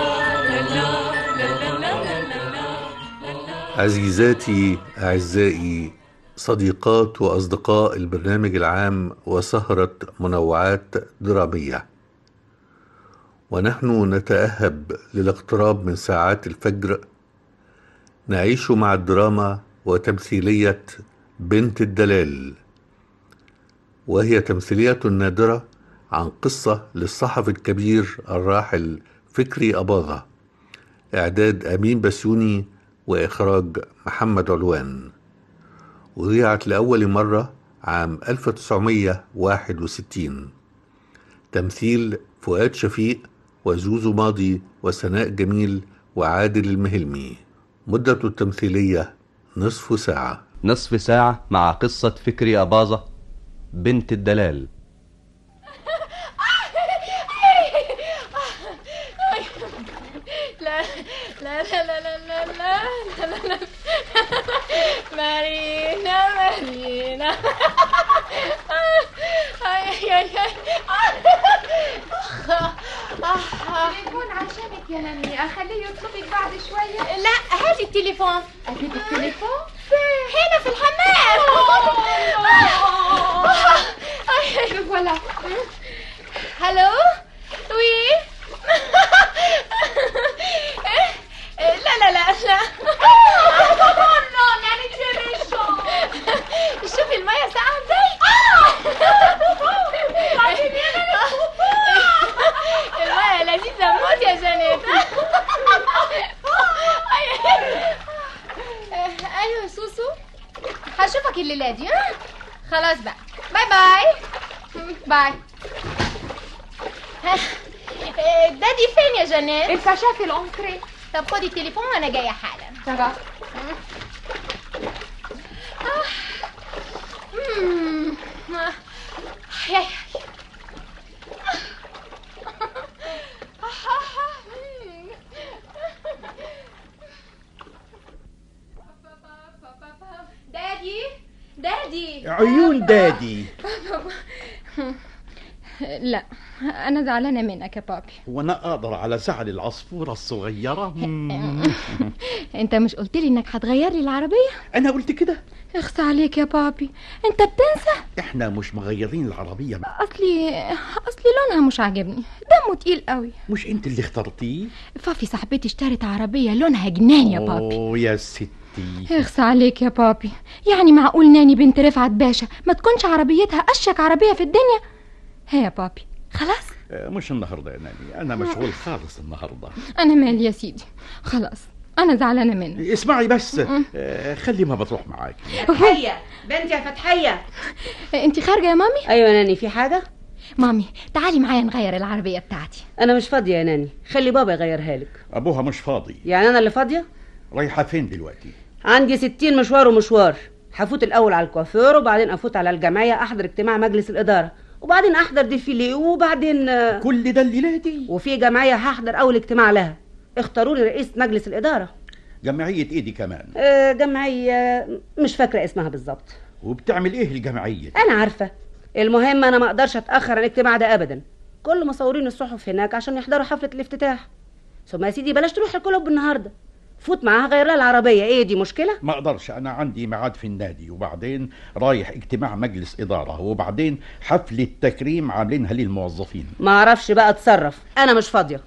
عزيزاتي أعزائي صديقات وأصدقاء البرنامج العام وسهرة منوعات درامية، ونحن نتأهب للاقتراب من ساعات الفجر، نعيش مع الدراما وتمثيلية بنت الدلال، وهي تمثيلية نادرة عن قصة للصحفي الكبير الراحل فكري أباظة، إعداد أمين بسيوني وإخراج محمد علوان، وذيعت لأول مرة عام ألف وتسعمائة وواحد وستين. تمثيل فؤاد شفيق وزوزو ماضي وسناء جميل وعادل المهلمي. مدة التمثيلية نصف ساعة. نصف ساعة مع قصة فكري أباظة بنت الدلال. لا لا لا لا لا لا لا لا مارينا مارينا اي اي اي تليفون عشانك يا نمي، اخليه يطلبك بعد شويه. لا هاتي التليفون. اجيب التليفون هنا في الحمام. شوف ولا هلو وي. لا لا لا لا شوفي المية ساقعة ازاي. المية لذيذة موت يا جانيت. ايوه سوسو، هشوفك الليلة دي. خلاص بقى، باي باي باي. دادي فين يا جانيت؟ الكاشا في الأنكري. طب خدي التليفون وانا جايه حالا. تمام. يا دادي دادي عيون دادي. لا أنا زعلانة منك يا بابي. وأنا أقدر على زعل العصفورة الصغيرة؟ أنت مش قلت لي إنك هتغير لي العربية؟ أنا قلت كده؟ اخصى عليك يا بابي، أنت بتنسى؟ إحنا مش مغيرين العربية. أصلي أصلي لونها مش عاجبني، دمه تقيل قوي. مش أنت اللي اخترتيه؟ فافي صاحبتي اشترت عربية لونها جنان يا بابي. أوه يا ستي. اخصى عليك يا بابي، يعني معقول ناني بنت رفعت باشا ما تكونش عربيتها أشك عربية في الدنيا؟ ها يا بابي خلاص. مش النهارده يا ناني، انا مشغول خالص النهارده. انا مالي يا سيدي، خلاص انا زعلانه منك. اسمعي بس، آه خلي ما بتروح معاك. فتحيه بنتي يا فتحيه. انت خارجه يا مامي؟ ايوه يا ناني، في حاجه؟ مامي تعالي معايا نغير العربيه بتاعتي. انا مش فاضيه يا ناني، خلي بابا يغيرها لك. ابوها مش فاضي. يعني انا اللي فاضيه؟ رايحه فين دلوقتي؟ عندي ستين مشوار ومشوار. هفوت الاول على الكوافير، وبعدين افوت على الجمعيه احضر اجتماع مجلس الاداره، وبعدين احضر ديفيلي، وبعدين كل ده الليله دي. وفي جمعيه هحضر اول اجتماع لها، اختاروا لي رئيس مجلس الاداره. جمعيه ايه دي كمان؟ آه جمعيه مش فاكره اسمها بالظبط. وبتعمل ايه الجمعيه دي؟ انا عارفه. المهم انا ما اقدرش اتاخر عن الاجتماع ده ابدا، كل مصورين الصحف هناك عشان يحضروا حفله الافتتاح. ثم يا سيدي بلاش تروح الكلوب النهارده، فوت معاها غير لها العربيه. ايه دي مشكله؟ ما اقدرش، انا عندي ميعاد في النادي، وبعدين رايح اجتماع مجلس اداره، وبعدين حفله تكريم عاملينها للموظفين. ما اعرفش بقى اتصرف، انا مش فاضيه.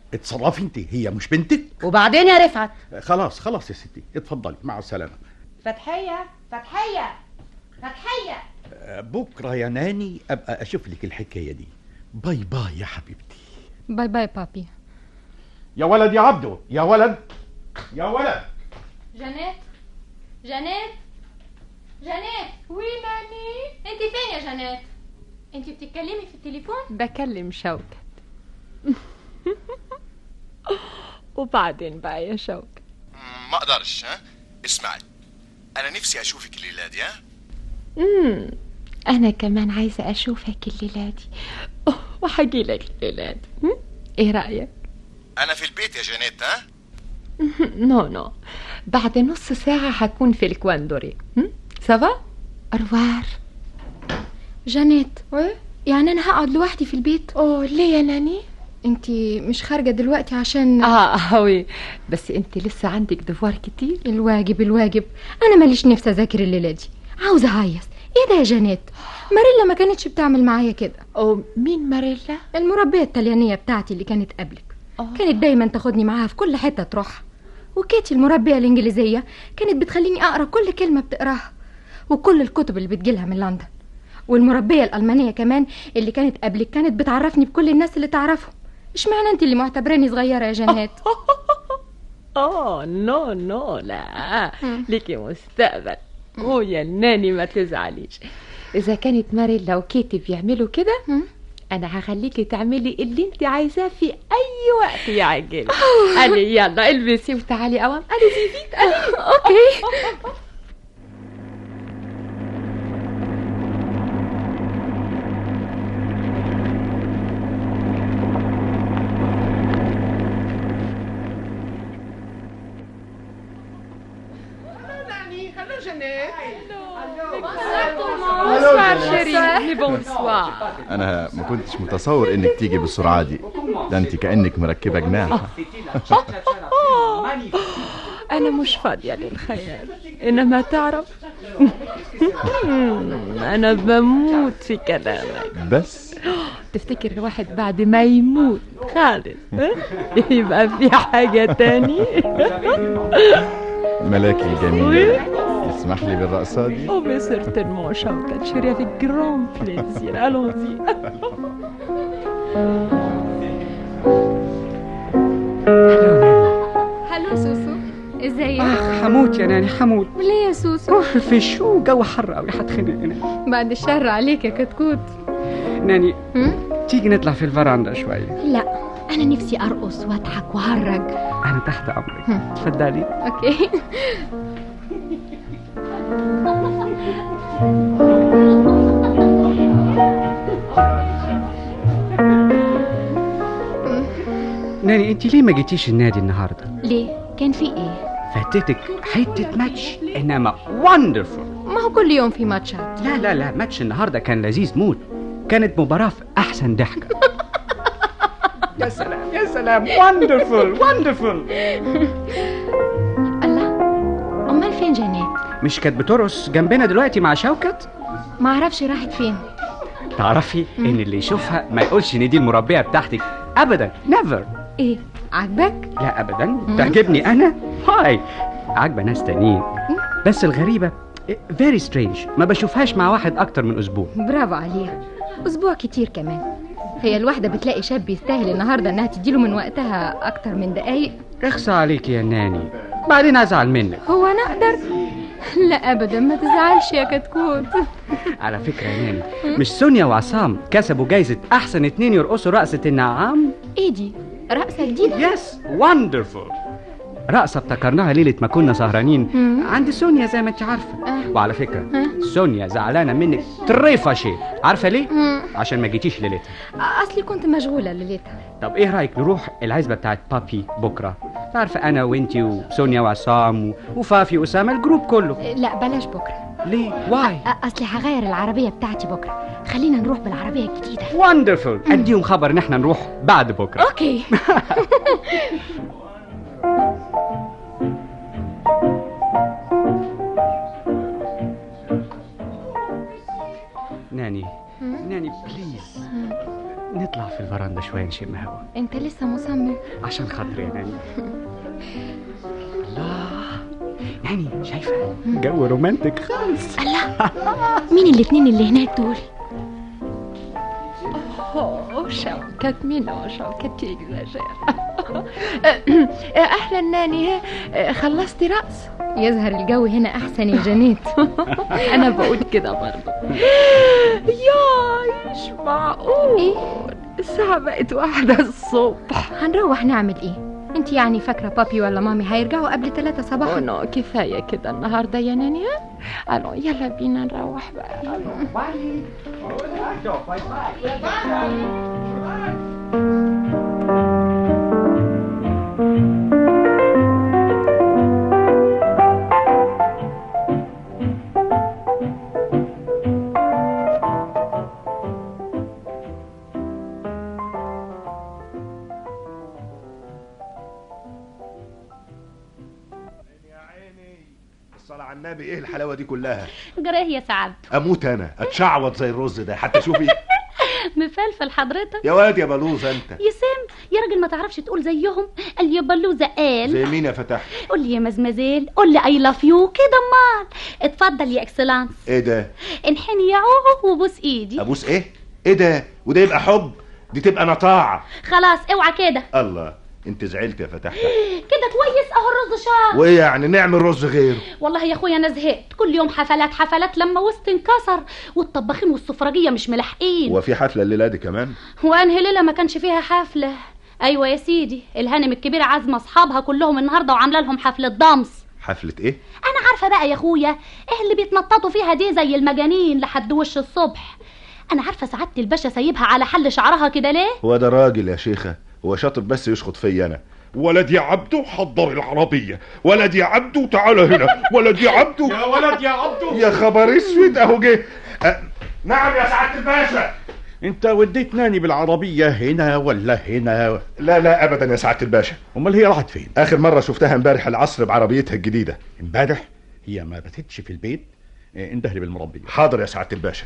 اتصرفي انت، هي مش بنتك. وبعدين يا رفعت؟ خلاص خلاص يا ستي، اتفضلي مع السلامه. فتحيه فتحيه فتحيه. بكره يا ناني ابقى اشوف لك الحكايه دي. باي باي يا حبيبتي. باي باي بابي. يا ولد يا عبدو، يا ولد يا ولد. جانيت جانيت جانيت. وي ناني؟ انت فين يا جانيت؟ انت بتتكلمي في التليفون؟ بكلم شوكت. وبعدين بقى يا شوكت؟ ما اقدرش. ها اسمعي، انا نفسي اشوفك الليله دي. ها امم انا كمان عايزه اشوفك الليله دي وهجي لك الليله دي. ايه رايك؟ انا في البيت يا جانيت. ها نو نو، بعد نص ساعه هكون في الكواندوري. سافا أروار. جانيت، يعني انا هقعد لوحدي في البيت؟ اوه ليه يا ناني؟ انتي مش خارجه دلوقتي عشان اه وي، بس انت لسه عندك دفوار كتير. الواجب الواجب انا ماليش نفسي اذاكر الليله دي، عاوزه اهيص. ايه ده يا جانيت؟ ماريلا ما كانتش بتعمل معايا كده. او مين ماريلا؟ المربيه الطليانيه بتاعتي اللي كانت قبلك. أوه. كانت دايما تاخدني معاها في كل حته تروحها. وكيتي المربيه الانجليزيه كانت بتخليني اقرا كل كلمه بتقراها وكل الكتب اللي بتجيلها من لندن. والمربيه الالمانيه كمان اللي كانت قبلك كانت بتعرفني بكل الناس اللي تعرفهم. اشمعنى انت اللي معتبراني صغيره يا جانيت؟ اه نو نو، لا ليكي مستقبل. ويا ناني ما تزعليش، اذا كانت ماريلا وكيتي بيعملوا كده انا هخليكي تعملي اللي انت عايزاه في اي وقت يعجبك. قالي يلا البسي وتعالي قوام. قالي زيزيت قالي اوكي. انا ما كنتش متصور انك تيجي بالسرعه دي، ده انت كانك مركبه جناح. انا مش فاضيه للخيال، انما تعرف انا بموت في كلامك. بس تفتكر الواحد بعد ما يموت خالص يبقى في حاجه تاني؟ ملاكي الجميل، اسمح لي بالرقصة دي. او mais certainement شوكت، je serai avec grand plaisir. Allons-y. هلو سوسو، ازيك؟ اخ حموت يا ناني حموت. ليه يا سوسو؟ في شو جو حر قوي، هتخنق هنا. بعد الشر عليك يا كتكوت. ناني تيجي نطلع في الفراندا شوية؟ لا انا نفسي ارقص واضحك وهرج. انا تحت امرك، تفضلي. اوكي. ناني انت ليه ما جيتيش النادي النهارده؟ ليه؟ كان في ايه؟ فاتتك حته ماتش انما وندرفول. ما هو كل يوم في ماتشات. لا لا لا، ماتش النهارده كان لذيذ موت، كانت مباراه في احسن ضحكه. يا سلام يا سلام، وندرفول وندرفول. الله، امال فين جانيت؟ مش كانت بترقص جنبنا دلوقتي مع شوكت؟ ما اعرفش راحت فين. تعرفي ان اللي يشوفها ما يقولش ان دي المربيه بتاعتك ابدا، نيفر. ايه عجبك؟ لا ابدا، تعجبني انا. هاي عجبه ناس تانيين، بس الغريبه فيري سترينج، ما بشوفهاش مع واحد اكتر من اسبوع. برافو عليها، اسبوع كتير كمان. هي الواحدة بتلاقي شاب يستاهل النهارده انها تديله من وقتها اكتر من دقايق؟ اخصى عليك يا ناني، بعدين ازعل منك. هو انا اقدر؟ لا ابدا، ما تزعلش يا كتكوت. على فكره يا ناني، مش سونيا وعصام كسبوا جايزه احسن اتنين يرقصوا رقصه النعام؟ ايه دي؟ رقصه جديده؟ يس وندرفول. رقصه ابتكرناها ليله ما كنا سهرانين عند سونيا زي ما انت عارفه. أه. وعلى فكره أه. سونيا زعلانه منك طريفه شيء، عارفه ليه؟ مم. عشان ما جيتيش ليلتها. اصلي كنت مشغوله ليلتها. طب ايه رايك نروح العزبه بتاعت بابي بكره؟ تعرفه انا وانتي وسونيا وعصام وفافي واسامه، الجروب كله. لا بلاش بكره. ليه؟ واي؟ اصلي هغير العربيه بتاعتي بكره، خلينا نروح بالعربيه الجديده. وندرفول. اديهم خبر ان احنا نروح بعد بكره. اوكي. ناني ناني بليز نطلع في الفرندا شويه نشم هوا. انت لسه مصمم؟ عشان خاطري يا ناني. الله ناني شايفه جو رومانتك خالص. الله مين الاتنين اللي هناك دول؟ اوه شوكت مينو شوكت اكزاجير. اهلا ناني، خلصتي رقص؟ يظهر الجو هنا احسن يا جنات. انا بقول كده برضه. يايش معقول ايه؟ الساعة بقت واحدة الصبح. هنروح نعمل ايه؟ انت يعني فاكرة بابي ولا مامي هيرجعوا قبل ثلاثة صباحا؟ نو كفاية كده النهاردة يا ناني. الو يلا بينا نروح بقى. باي باي باي. على النبي ايه الحلاوه دي كلها؟ جراه يا سعد. اموت انا اتشعوط زي الرز ده حتى شوفي. مفلفل حضرتك يا واد يا بلوزه انت. يا سام يا راجل ما تعرفش تقول زيهم. قال يا بلوزه قال. زي مين يا فتح؟ قول لي يا مزمزيل، قول لي اي لاف يو كده. امال اتفضل يا اكسلانس. ايه ده؟ انحني يا عوهو وبوس ايدي. ابوس ايه؟ ايه ده؟ وده يبقى حب؟ دي تبقى نطاعه. خلاص اوعى كده. الله انت زعلت يا فتح. كده كويس اهو الرز شار. وايه يعني نعمل رز غيره؟ والله يا اخويا انا زهقت، كل يوم حفلات حفلات لما وسط انكسر والطباخين والسفرجيه مش ملاحقين. وفي حفله الليله دي كمان؟ وانهي ليله ما كانش فيها حفله؟ ايوه يا سيدي، الهانم الكبيره عازمه اصحابها كلهم النهارده وعامله لهم حفله ضمس. حفله ايه؟ انا عارفه بقى يا اخويا، ايه اللي بيتنططوا فيها دي زي المجانين لحد وش الصبح. انا عارفه سعاده الباشا سايبها على حل شعرها كده ليه؟ هو ده راجل يا شيخه، هو شاطر بس يشخط فيا انا. ولد يا عبدو حضر العربية، ولد يا عبدو تعال هنا، ولد يا عبدو يا ولد يا عبدو. يا خبر اسود اهو جه. أه نعم يا سعادة الباشا. انت وديت ناني بالعربية هنا ولا هنا؟ لا لا ابدا يا سعادة الباشا. امال هي راحت فين؟ اخر مرة شفتها امبارح العصر بعربيتها الجديدة. امبارح؟ هي ما باتتش في البيت؟ اندهلي بالمربية. حاضر يا سعادة الباشا.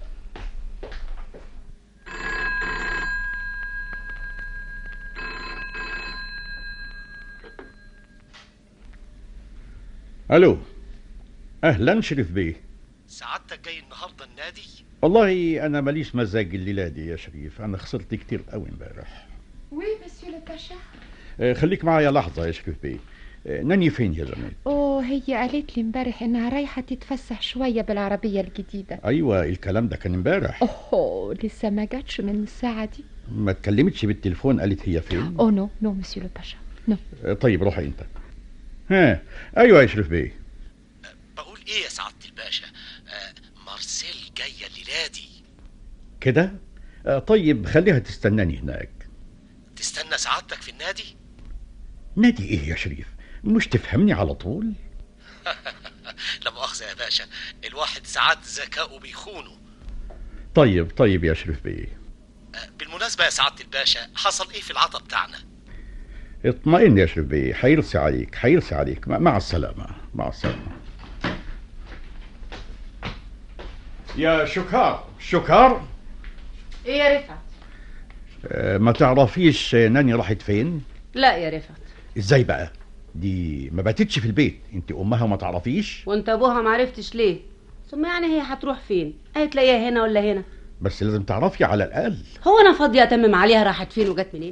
الو اهلا شريف بيه. سعادتك جاي النهارده النادي؟ والله انا ماليش مزاج الليله دي يا شريف، انا خسرت كتير قوي امبارح. وي مسيو الباشا. آه خليك معايا لحظه يا شريف بيه. آه ناني فين يا زمان؟ اوه هي قالت لي امبارح انها رايحه تتفسح شويه بالعربيه الجديده. ايوه الكلام ده كان امبارح. اوه لسه ما جاتش من الساعه دي. ما اتكلمتش بالتليفون قالت هي فين؟ اوه نو نو مسيو الباشا نو. آه طيب روحي انت. ها ايوه يا شريف بيه. بقول ايه يا سعاده الباشا، آه مارسيل جايه الليله دي كده. آه طيب خليها تستناني هناك. تستنى سعادتك في النادي؟ نادي ايه يا شريف؟ مش تفهمني على طول؟ لا مؤاخذه يا باشا، الواحد ساعات ذكاؤه بيخونه. طيب طيب يا شريف بيه. آه بالمناسبه يا سعاده الباشا، حصل ايه في العطا بتاعنا؟ اطمئن يا شريف بيه، حيرسي عليك حيرسي عليك. مع السلامة مع السلامة. يا شكار شكار. ايه يا رفعت؟ آه ما تعرفيش ناني راحت فين؟ لا يا رفعت. ازاي بقى؟ دي ما باتتش في البيت، انت امها وما تعرفيش؟ وانت ابوها ما عرفتش ليه؟ ثم يعني هي هتروح فين؟ هتلاقيها هنا ولا هنا؟ بس لازم تعرفي على الاقل. هو انا فاضيه اتمم عليها راحت فين وجت منين؟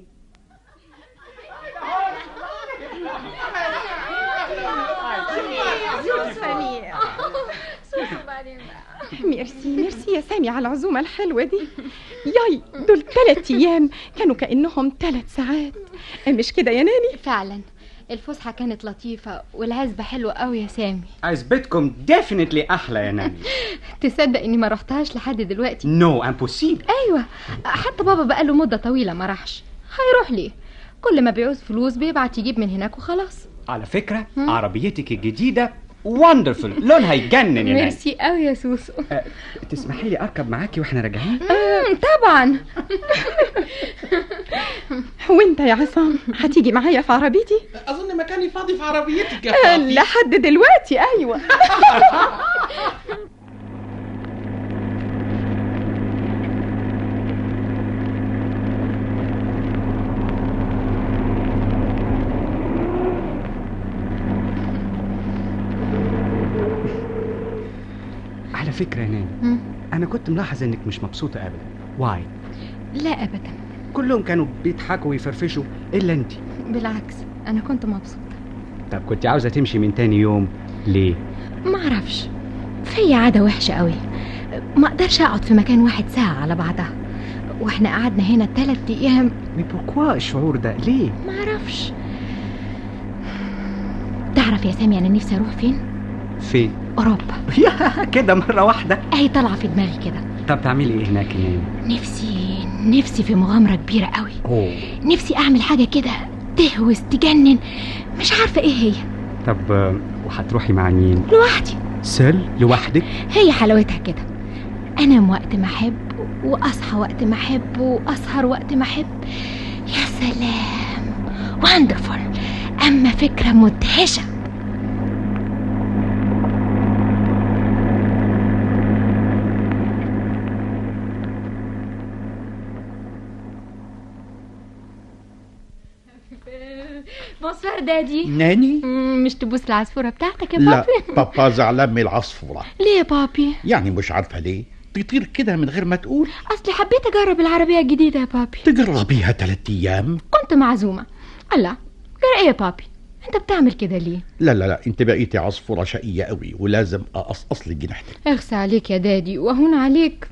ميرسي ميرسي يا سامي على العزومة الحلوة دي. ياي دول ثلاث أيام كانوا كأنهم ثلاث ساعات، مش كده يا ناني؟ فعلا الفسحة كانت لطيفة والعزبة حلوة قوي يا سامي. عزبتكم ديفينتلي أحلى يا ناني. تصدق إني ما رحتهاش لحد دلوقتي؟ نو امبوسيبل. أيوة حتى بابا بقاله مدة طويلة ما راحش. هيروح ليه؟ كل ما بيعوز فلوس بيبعت يجيب من هناك وخلاص. على فكرة هم؟ عربيتك الجديدة وندرفul، لونها يجنن يا ناني. ميرسي قوي يا سوسو. أه تسمحي لي اركب معاكي واحنا راجعين؟ طبعا. وانت يا عصام هتيجي معايا في عربيتي؟ اظن مكاني فاضي في عربيتك يا فاضي. لحد دلوقتي ايوه. فكره يا ناني، انا كنت ملاحظ انك مش مبسوطه ابدا. واي؟ لا ابدا، كلهم كانوا بيضحكوا ويفرفشوا الا انت. بالعكس انا كنت مبسوطه. طب كنت عاوزه تمشي من تاني يوم ليه؟ ما اعرفش، في عاده وحشه قوي، ما اقدرش اقعد في مكان واحد ساعه على بعضها، واحنا قعدنا هنا ثلاث ايام. بوركوا الشعور ده ليه؟ ما اعرفش. تعرف يا سامي انا نفسي اروح فين؟ فين؟ اوروبا. يا كده مره واحده اهي طالعه في دماغي كده. طب تعملي ايه هناك يعني؟ نفسي نفسي في مغامره كبيره قوي. أوه. نفسي اعمل حاجه كده تهوس تجنن، مش عارفه ايه هي. طب وهتروحي مع مين؟ لوحدي. سل لوحدك؟ هي حلاوتها كده، انام وقت ما احب واصحى وقت ما احب واسهر وقت ما احب. يا سلام، واندرفول. اما فكره مدهشه. بونسوار دادي. ناني؟ مش تبوس العصفورة بتاعتك يا لا، بابي؟ بابا زعلان من العصفورة. ليه يا بابي؟ يعني مش عارفة ليه تطير كده من غير ما تقول. أصلي حبيت أجرب العربية الجديدة يا بابي. تجربيها ثلاث أيام؟ كنت معزومة. الله، جرى إيه يا بابي؟ أنت بتعمل كده ليه؟ لا لا لا، أنت بقيتي عصفورة شقية قوي ولازم أقصقص لك جناحتك. اغسى عليك يا دادي وهون عليك.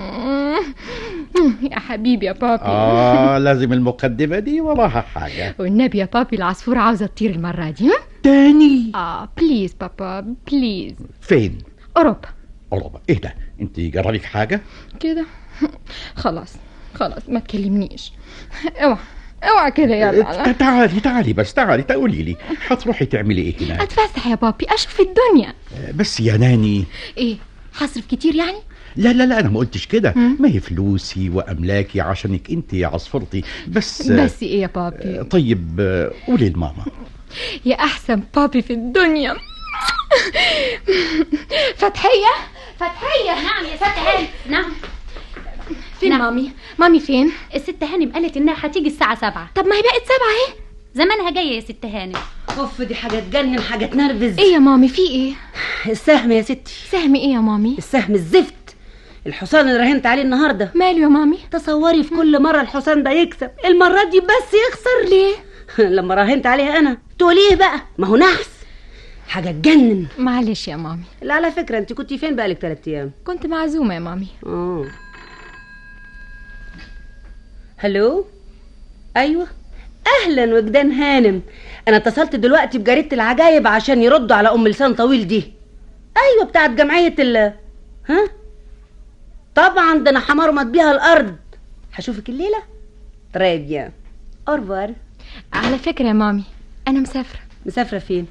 يا حبيبي يا بابي. آه لازم المقدمة دي وراها حاجة. والنبي يا بابي العصفورة عاوزة تطير المرة دي. تاني؟ آه بليز بابا بليز. فين؟ أوروبا. أوروبا؟ إيه ده؟ أنت جرالك حاجة؟ كده خلاص خلاص ما تكلمنيش. اوعى اوعى كده يلا. تعالي تعالي بس تعالي تقولي لي هتروحي تعملي إيه هناك؟ أتفسح يا بابي، أشوف الدنيا. بس يا ناني. إيه، هصرف كتير يعني؟ لا لا لا، أنا ما قلتش كده، ما هي فلوسي وأملاكي عشانك أنت يا عصفرتي. بس بس إيه يا بابي؟ طيب قولي لماما. يا أحسن بابي في الدنيا. فتحية فتحية. نعم يا ست هانم. نعم. فين نعم. مامي؟ مامي فين؟ الست هانم قالت إنها هتيجي الساعة سبعة. طب ما هي بقت سبعة اهي. زمانها جاية يا ست هانم. اوف، دي حاجة تجنن، حاجة تنرفز. ايه يا مامي في ايه؟ السهم يا ستي. سهم ايه يا مامي؟ السهم الزفت، الحصان اللي راهنت عليه النهارده. ماله يا مامي؟ تصوري في كل مرة الحصان ده يكسب، المرة دي بس يخسر. ليه؟ لما راهنت عليها انا. تقوليه بقى، ما هو نحس، حاجة تجنن. معلش يا مامي. لا على فكرة انت كنتي فين بقالك ثلاث ايام؟ كنت معزومة يا مامي. اه. هلو. ايوه اهلا وجدان هانم، انا اتصلت دلوقتي بجريدة العجايب عشان يردوا على ام لسان طويل دي. ايوه بتاعت جمعية ال ها طبعا، ده انا حمرمط بيها الارض. هشوفك الليلة. طيب يا اورفوار. على فكرة يا مامي انا مسافرة. مسافرة فين؟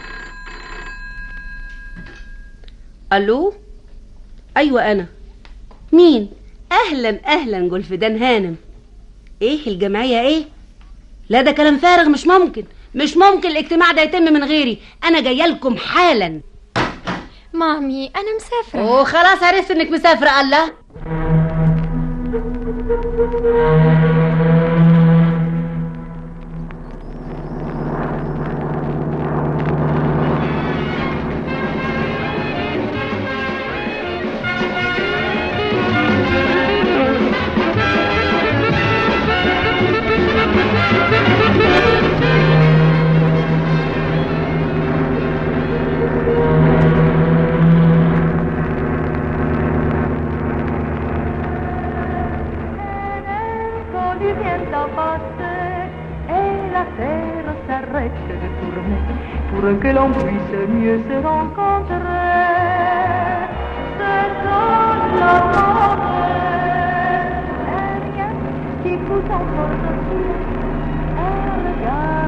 الو. ايوه انا. مين؟ اهلا اهلا جولفدان هانم. ايه الجمعية ايه؟ لا ده كلام فارغ، مش ممكن مش ممكن الاجتماع ده يتم من غيري، انا جايه لكم حالا. مامي انا مسافرة. اوه خلاص عرفت انك مسافرة. الله. pour que l'on puisse mieux se rencontrer. C'est dans la forêt, un rien qui pousse encore dessus, un regard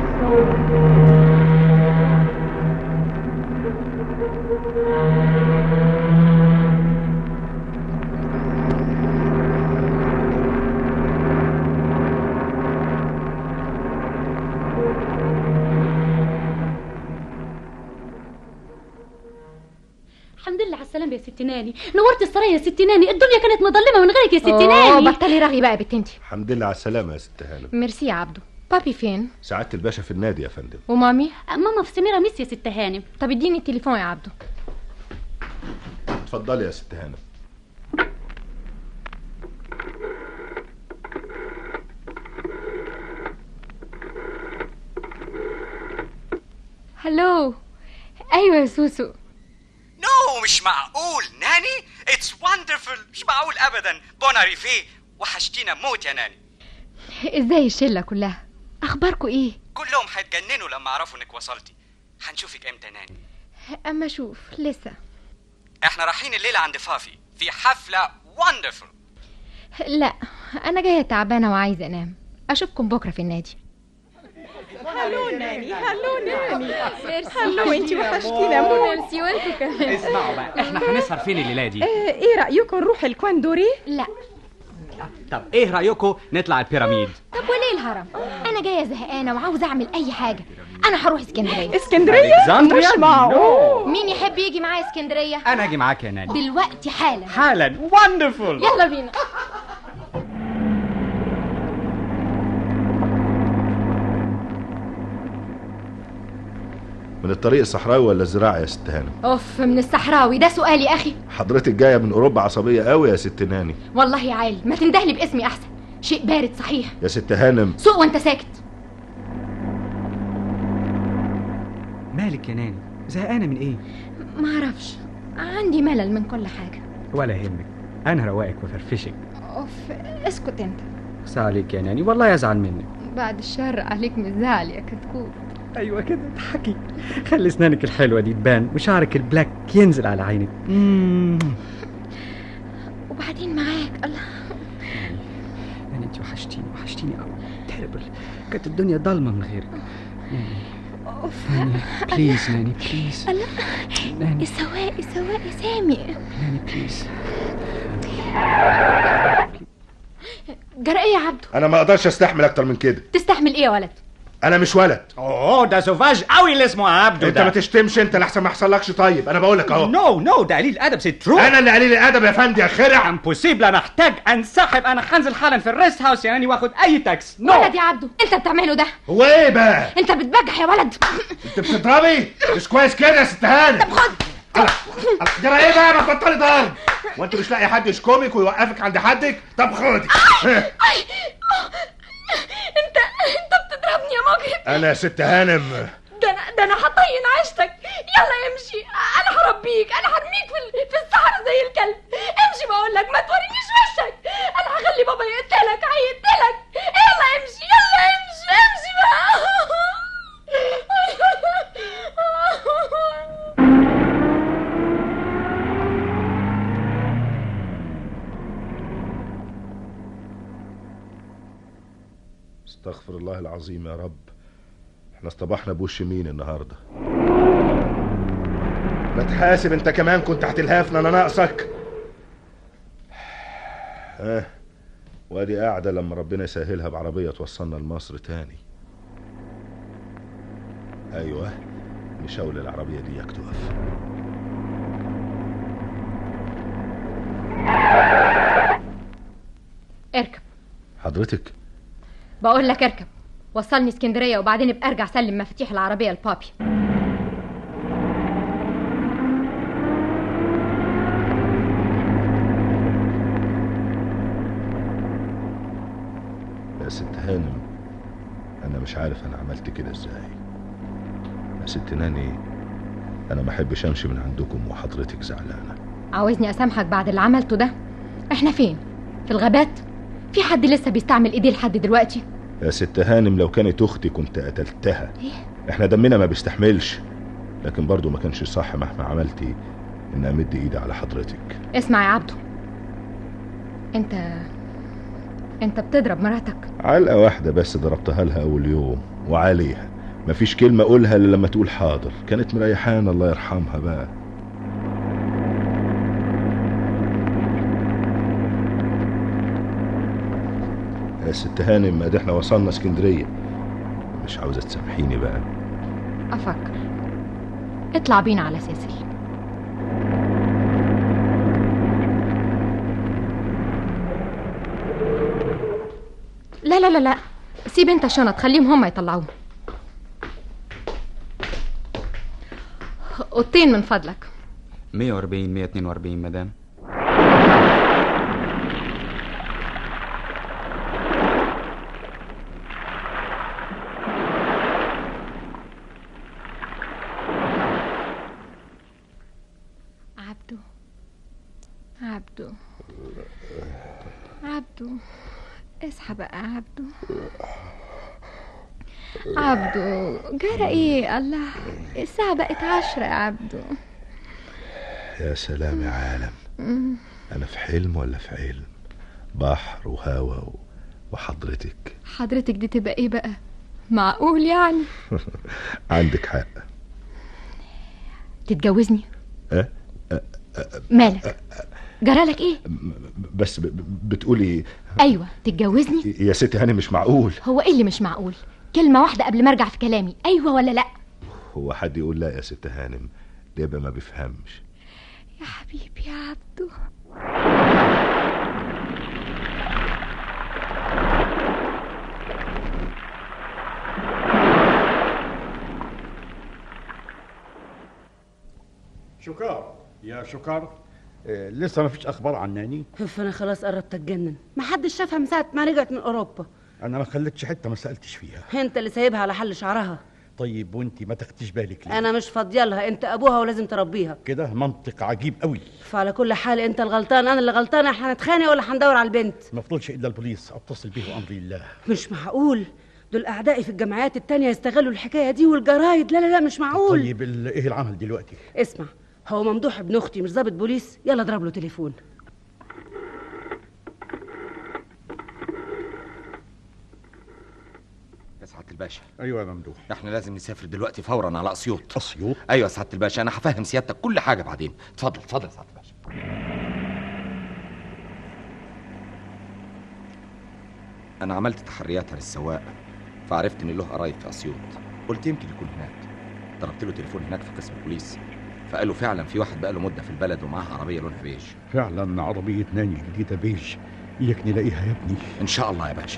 الحمد لله على السلامة يا ست ناني، نورت السرايا يا ست ناني، الدنيا كانت مظلمة من غيرك يا ست ناني. اوه بطلي رغي بقى يا بنت انتي. الحمد لله على السلامة يا ست هانم. ميرسي يا عبدو. بابي فين؟ سعادة الباشا في النادي يا فندم. ومامي؟ ماما في سميرة ميس يا ست هانم. طب اديني التليفون يا عبدو. اتفضلي يا ست هانم. هلو. ايوه يا سوسو. نو مش معقول ناني، اتس وندرفul. مش معقول ابدا. بوناريفي، وحشتينا موت يا ناني. ازاي الشله كلها؟ اخباركم ايه؟ كلهم هيتجننوا لما عرفوا انك وصلتي. هنشوفك امتى ناني؟ اما اشوف لسه. احنا رايحين الليله عند فافي في حفله وندرفul. لا انا جايه تعبانه وعايزه انام. اشوفكم بكره في النادي. هلو ناني، هلو ناني. ميرسي. هلو انتي وحشتينا موت. ميرسي وانتوا كمان. اسمعوا بقى، احنا هنسهر فين الليله دي؟ آه، ايه رايكم نروح الكواندوري؟ لا. طب ايه رايكم نطلع البيراميد؟ طب وليه الهرم؟ انا جايه زهقانه وعاوزه اعمل اي حاجه. انا هروح اسكندريه. اسكندريه؟ مش معقول. مين يحب يجي معايا اسكندريه؟ انا اجي معاك يا ناني دلوقتي حالا. حالا. وندرفul. يلا بينا. من الطريق الصحراوي ولا الزراعي يا ست هانم؟ اوف، من الصحراوي. ده سؤال يا اخي؟ حضرتك جايه من اوروبا عصبيه قوي يا ست ناني. والله يا عالي ما تندهلي باسمي احسن. شيء بارد صحيح. يا ست هانم سوق وانت ساكت. مالك يا ناني؟ زهقانه من ايه؟ ما اعرفش، عندي ملل من كل حاجه. ولا يهمك، انا رواقك وفرفشك. اوف، اسكت انت. اخصى عليك يا ناني، والله يزعل منك. بعد الشر عليك من زعل يا كتكوت. ايوه كده اضحكي، خلي اسنانك الحلوه دي تبان وشعرك البلاك ينزل على عينك. مم. وبعدين معاك. الله يعني انت وحشتيني وحشتيني قوي. تيربل، كانت الدنيا ضلمه من غيرك. اوف. ناني بليز، ناني بليز. الله. ناني السواق السواق يا سامي. ناني بليز. جرى ايه يا عبدو؟ انا ما اقدرش استحمل اكتر من كده. تستحمل ايه يا ولد؟ انا مش ولد. اوه ده سوفاج قوي اللي اسمه عبدو. انت ما تشتمش انت لحسن ما يحصلكش. طيب انا بقول لك اهو. نو نو ده قليل الادب. سي ترو. انا اللي قليل الادب يا فندي يا خرع. امبوسيبل، انا احتاج انسحب. انا هنزل حالا في الريست هاوس يعني واخد اي تاكس. نو ولد يا عبدو، انت بتعمله ده هو ايه بقى؟ انت بتبجح يا ولد. انت بتضربي؟ مش كويس كده يا ست هانم. طب خد. جرى ايه بقى؟ ما تبطلي ضرب. وانت مش لاقي حد يشكمك ويوقفك عند حدك؟ طب خدي. انت انت بتضربني يا مجرم. انا يا ست هانم ده انا ده انا هطين عيشتك. يلا امشي، انا هربيك. انا هرميك في ال- في الصحراء زي الكلب. امشي بقول لك، ما تورينيش وشك. انا هخلي بابا يقتلك، هيقتلك. يلا امشي، يلا امشي امشي بقى. استغفر الله العظيم يا رب. احنا اصطبحنا بوش مين النهارده؟ ما تحاسب انت كمان، كنت هتلهفنا انا ناقصك. اه وادي قاعده لما ربنا يسهلها بعربيه توصلنا لمصر تاني. ايوه نشاول العربيه دي تقف. اركب. حضرتك بقول لك اركب، وصلني اسكندريه وبعدين ابقى ارجع سلم مفاتيح العربيه لبابي. يا ست هانم انا مش عارف انا عملت كده ازاي. يا ست ناني انا ما احبش امشي من عندكم وحضرتك زعلانه. عاوزني اسامحك بعد اللي عملته ده؟ احنا فين؟ في الغابات؟ في حد لسه بيستعمل ايديه لحد دلوقتي؟ يا ست هانم لو كانت اختي كنت قتلتها. إيه؟ احنا دمنا ما بيستحملش، لكن برضو ما كانش صح مهما عملتي ان امد ايدي على حضرتك. اسمع يا عبدو، انت انت بتضرب مراتك. علقه واحده بس ضربتها لها اول يوم وعليها، مفيش كلمه اقولها الا لما تقول حاضر. كانت مريحانه الله يرحمها بقى. يا ست هانم ادي احنا وصلنا اسكندريه، مش عاوزه تسامحيني بقى؟ افكر. اطلع بينا على سيسل. لا لا لا لا، سيب انت الشنط، خليهم هم يطلعوه. اوضتين من فضلك. مية وأربعين مية واتنين وأربعين مدام. عبدو عبدو عبدو اصحى بقى عبدو. عبدو جرى ايه؟ الله الساعة بقت عشرة يا عبدو. يا سلام يا عالم، انا في حلم ولا في علم؟ بحر وهوا وحضرتك. حضرتك دي تبقى ايه بقى؟ معقول يعني؟ عندك حق. تتجوزني؟ أه؟ أه؟ مالك؟ جرالك ايه؟ بس بتقولي ايوه تتجوزني؟ يا ستي هاني مش معقول. هو ايه اللي مش معقول؟ كلمة واحدة قبل ما ارجع في كلامي، ايوه ولا لا؟ هو حد يقول لا يا ست هانم؟ ده يبقى ما بيفهمش. يا حبيبي يا عبدو. شكار يا شكار، آه لسه ما فيش اخبار عن ناني؟ انا خلاص قربت اتجنن، ما حدش شافها من ساعه ما رجعت من اوروبا. انا ما خليتش حته ما سالتش فيها. انت اللي سايبها على حل شعرها. طيب وانت ما تاخديش بالك ليه؟ انا مش فاضيه لها، انت ابوها ولازم تربيها. كده منطق عجيب قوي. فعلى كل حال انت الغلطان انا اللي غلطانه، احنا هنتخانق ولا هندور على البنت؟ ما فضلش الا البوليس اتصل به وامر الله. مش معقول، دول اعدائي في الجمعيات التانية يستغلوا الحكايه دي والجرايد. لا لا لا مش معقول. طيب ايه العمل دلوقتي؟ اسمع، هو ممدوح ابن اختي مش ضابط بوليس؟ يلا اضرب له تليفون. يا سعادة الباشا. ايوه يا ممدوح. احنا لازم نسافر دلوقتي فورا على اسيوط. اسيوط؟ ايوه يا سعادة الباشا، انا هفهم سيادتك كل حاجة بعدين. اتفضل اتفضل يا سعادة الباشا. انا عملت تحريات عن السواق، فعرفت ان له قرايب في اسيوط، قلت يمكن يكون هناك. ضربت له تليفون هناك في قسم البوليس، فقالوا فعلا في واحد بقاله مدة في البلد ومعاه عربية لونها بيج. فعلا عربية ناني جديدة بيج، اياك نلاقيها يا ابني. ان شاء الله يا باشا.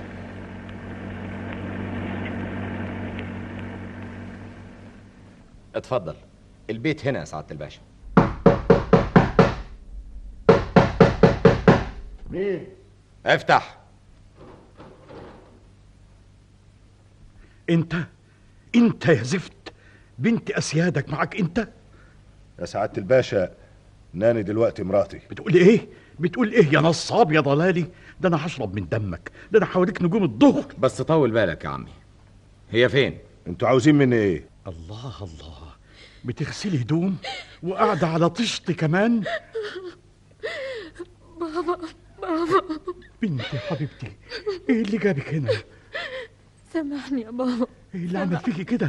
اتفضل، البيت هنا يا سعادة الباشا. مين؟ افتح. انت انت يا زفت، بنت اسيادك معك انت؟ يا سعادة الباشا، ناني دلوقتي مراتي. بتقول ايه؟ بتقول ايه يا نصاب يا ضلالي؟ ده انا هشرب من دمك، ده انا حواليك نجوم الظهر. بس طول بالك يا عمي، هي فين؟ انتوا عاوزين مني ايه؟ الله الله، بتغسلي هدوم وقاعدة على طشت كمان؟ بابا بابا بنتي حبيبتي، ايه اللي جابك هنا؟ سامحني يا بابا. ايه اللي عمل فيكي كده؟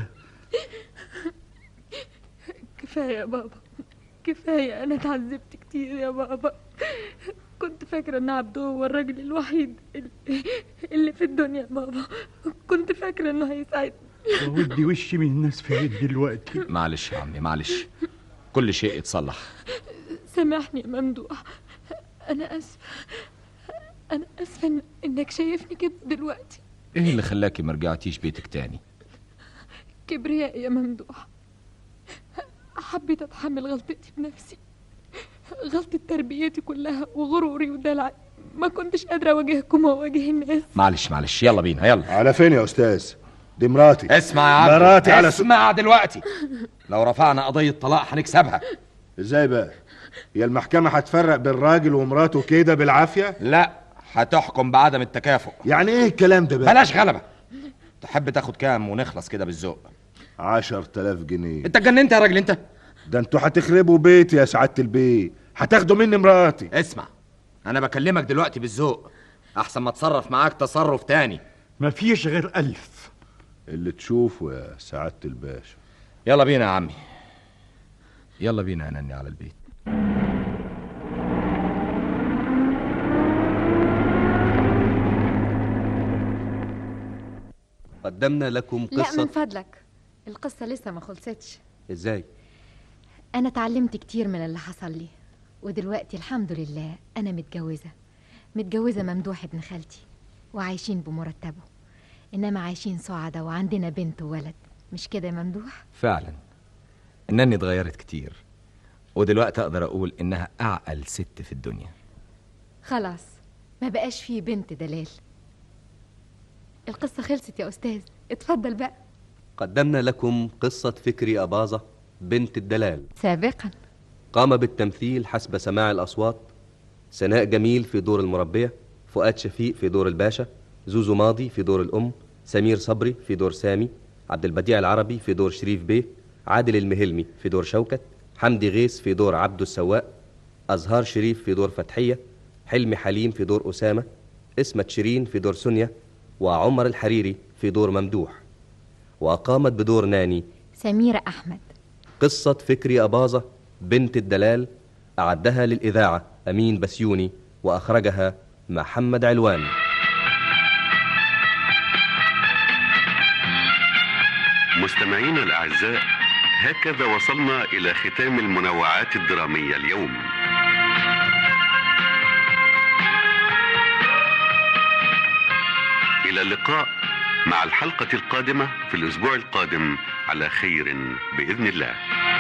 كفاية يا بابا، كفاية، أنا اتعذبت كتير يا بابا. كنت فاكرة إن عبدو هو الراجل الوحيد اللي, اللي في الدنيا يا بابا. كنت فاكرة إنه هيساعدني. ودي وشي من الناس فين دلوقتي؟ معلش يا عمي معلش، كل شيء يتصلح. سامحني يا ممدوح، أنا آسفة، أنا آسفة إن... إنك شايفني كده دلوقتي. ايه اللي خلاكي ما رجعتيش بيتك تاني؟ كبرياء يا ممدوح، حبيت اتحمل غلطتي بنفسي، غلطة تربيتي كلها وغروري ودلعي. ما كنتش قادرة اواجهكم واواجه الناس. معلش معلش، يلا بينا يلا. على فين يا استاذ؟ دي مراتي. اسمع يا عم، مراتي على اسمع دلوقتي. لو رفعنا قضية طلاق هنكسبها. ازاي بقى؟ هي المحكمة هتفرق بين راجل ومراته كده بالعافية؟ لا، هتحكم بعدم التكافؤ. يعني ايه الكلام ده بقى؟ بلاش غلبة. تحب تاخد كام ونخلص كده بالذوق؟ عشر تلاف جنيه. انت اتجننت يا راجل انت؟ ده انتوا هتخربوا بيتي يا سعادة البيه، هتاخدوا مني مراتي. اسمع، انا بكلمك دلوقتي بالذوق، احسن ما اتصرف معاك تصرف تاني. مفيش غير ألف. اللي تشوفه يا سعادة الباشا. يلا بينا يا عمي، يلا بينا يا نني على البيت. قدمنا لكم قصة. لا من فضلك، القصة لسه ما خلصتش. ازاي؟ أنا اتعلمت كتير من اللي حصل لي، ودلوقتي الحمد لله أنا متجوزة متجوزة ممدوح ابن خالتي، وعايشين بمرتبه، إنما عايشين سعداء وعندنا بنت وولد. مش كده يا ممدوح؟ فعلا النني اتغيرت كتير، ودلوقتي اقدر اقول انها اعقل ست في الدنيا. خلاص ما بقاش فيه بنت دلال. القصة خلصت يا أستاذ، اتفضل بقى. قدمنا لكم قصة فكري أباظة بنت الدلال. سابقا قام بالتمثيل حسب سماع الأصوات سناء جميل في دور المربية، فؤاد شفيق في دور الباشا، زوزو ماضي في دور الأم، سمير صبري في دور سامي، عبد البديع العربي في دور شريف بيه، عادل المهلمي في دور شوكت، حمدي غيث في دور عبده السواق، أزهار شريف في دور فتحية، حلمي حليم في دور أسامة، اسمت شيرين في دور سونيا، وعمر الحريري في دور ممدوح. وقامت بدور ناني سميرة أحمد. قصة فكري أباظة بنت الدلال أعدها للإذاعة أمين بسيوني، وأخرجها محمد علوان. مستمعينا الأعزاء، هكذا وصلنا إلى ختام المنوعات الدرامية اليوم. إلى اللقاء مع الحلقة القادمة في الأسبوع القادم على خير بإذن الله.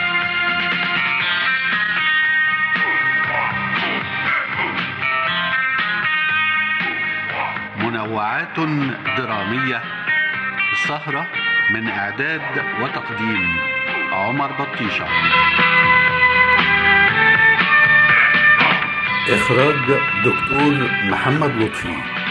منوعات درامية، السهرة من إعداد وتقديم عمر بطيشة، إخراج دكتور محمد لطفي.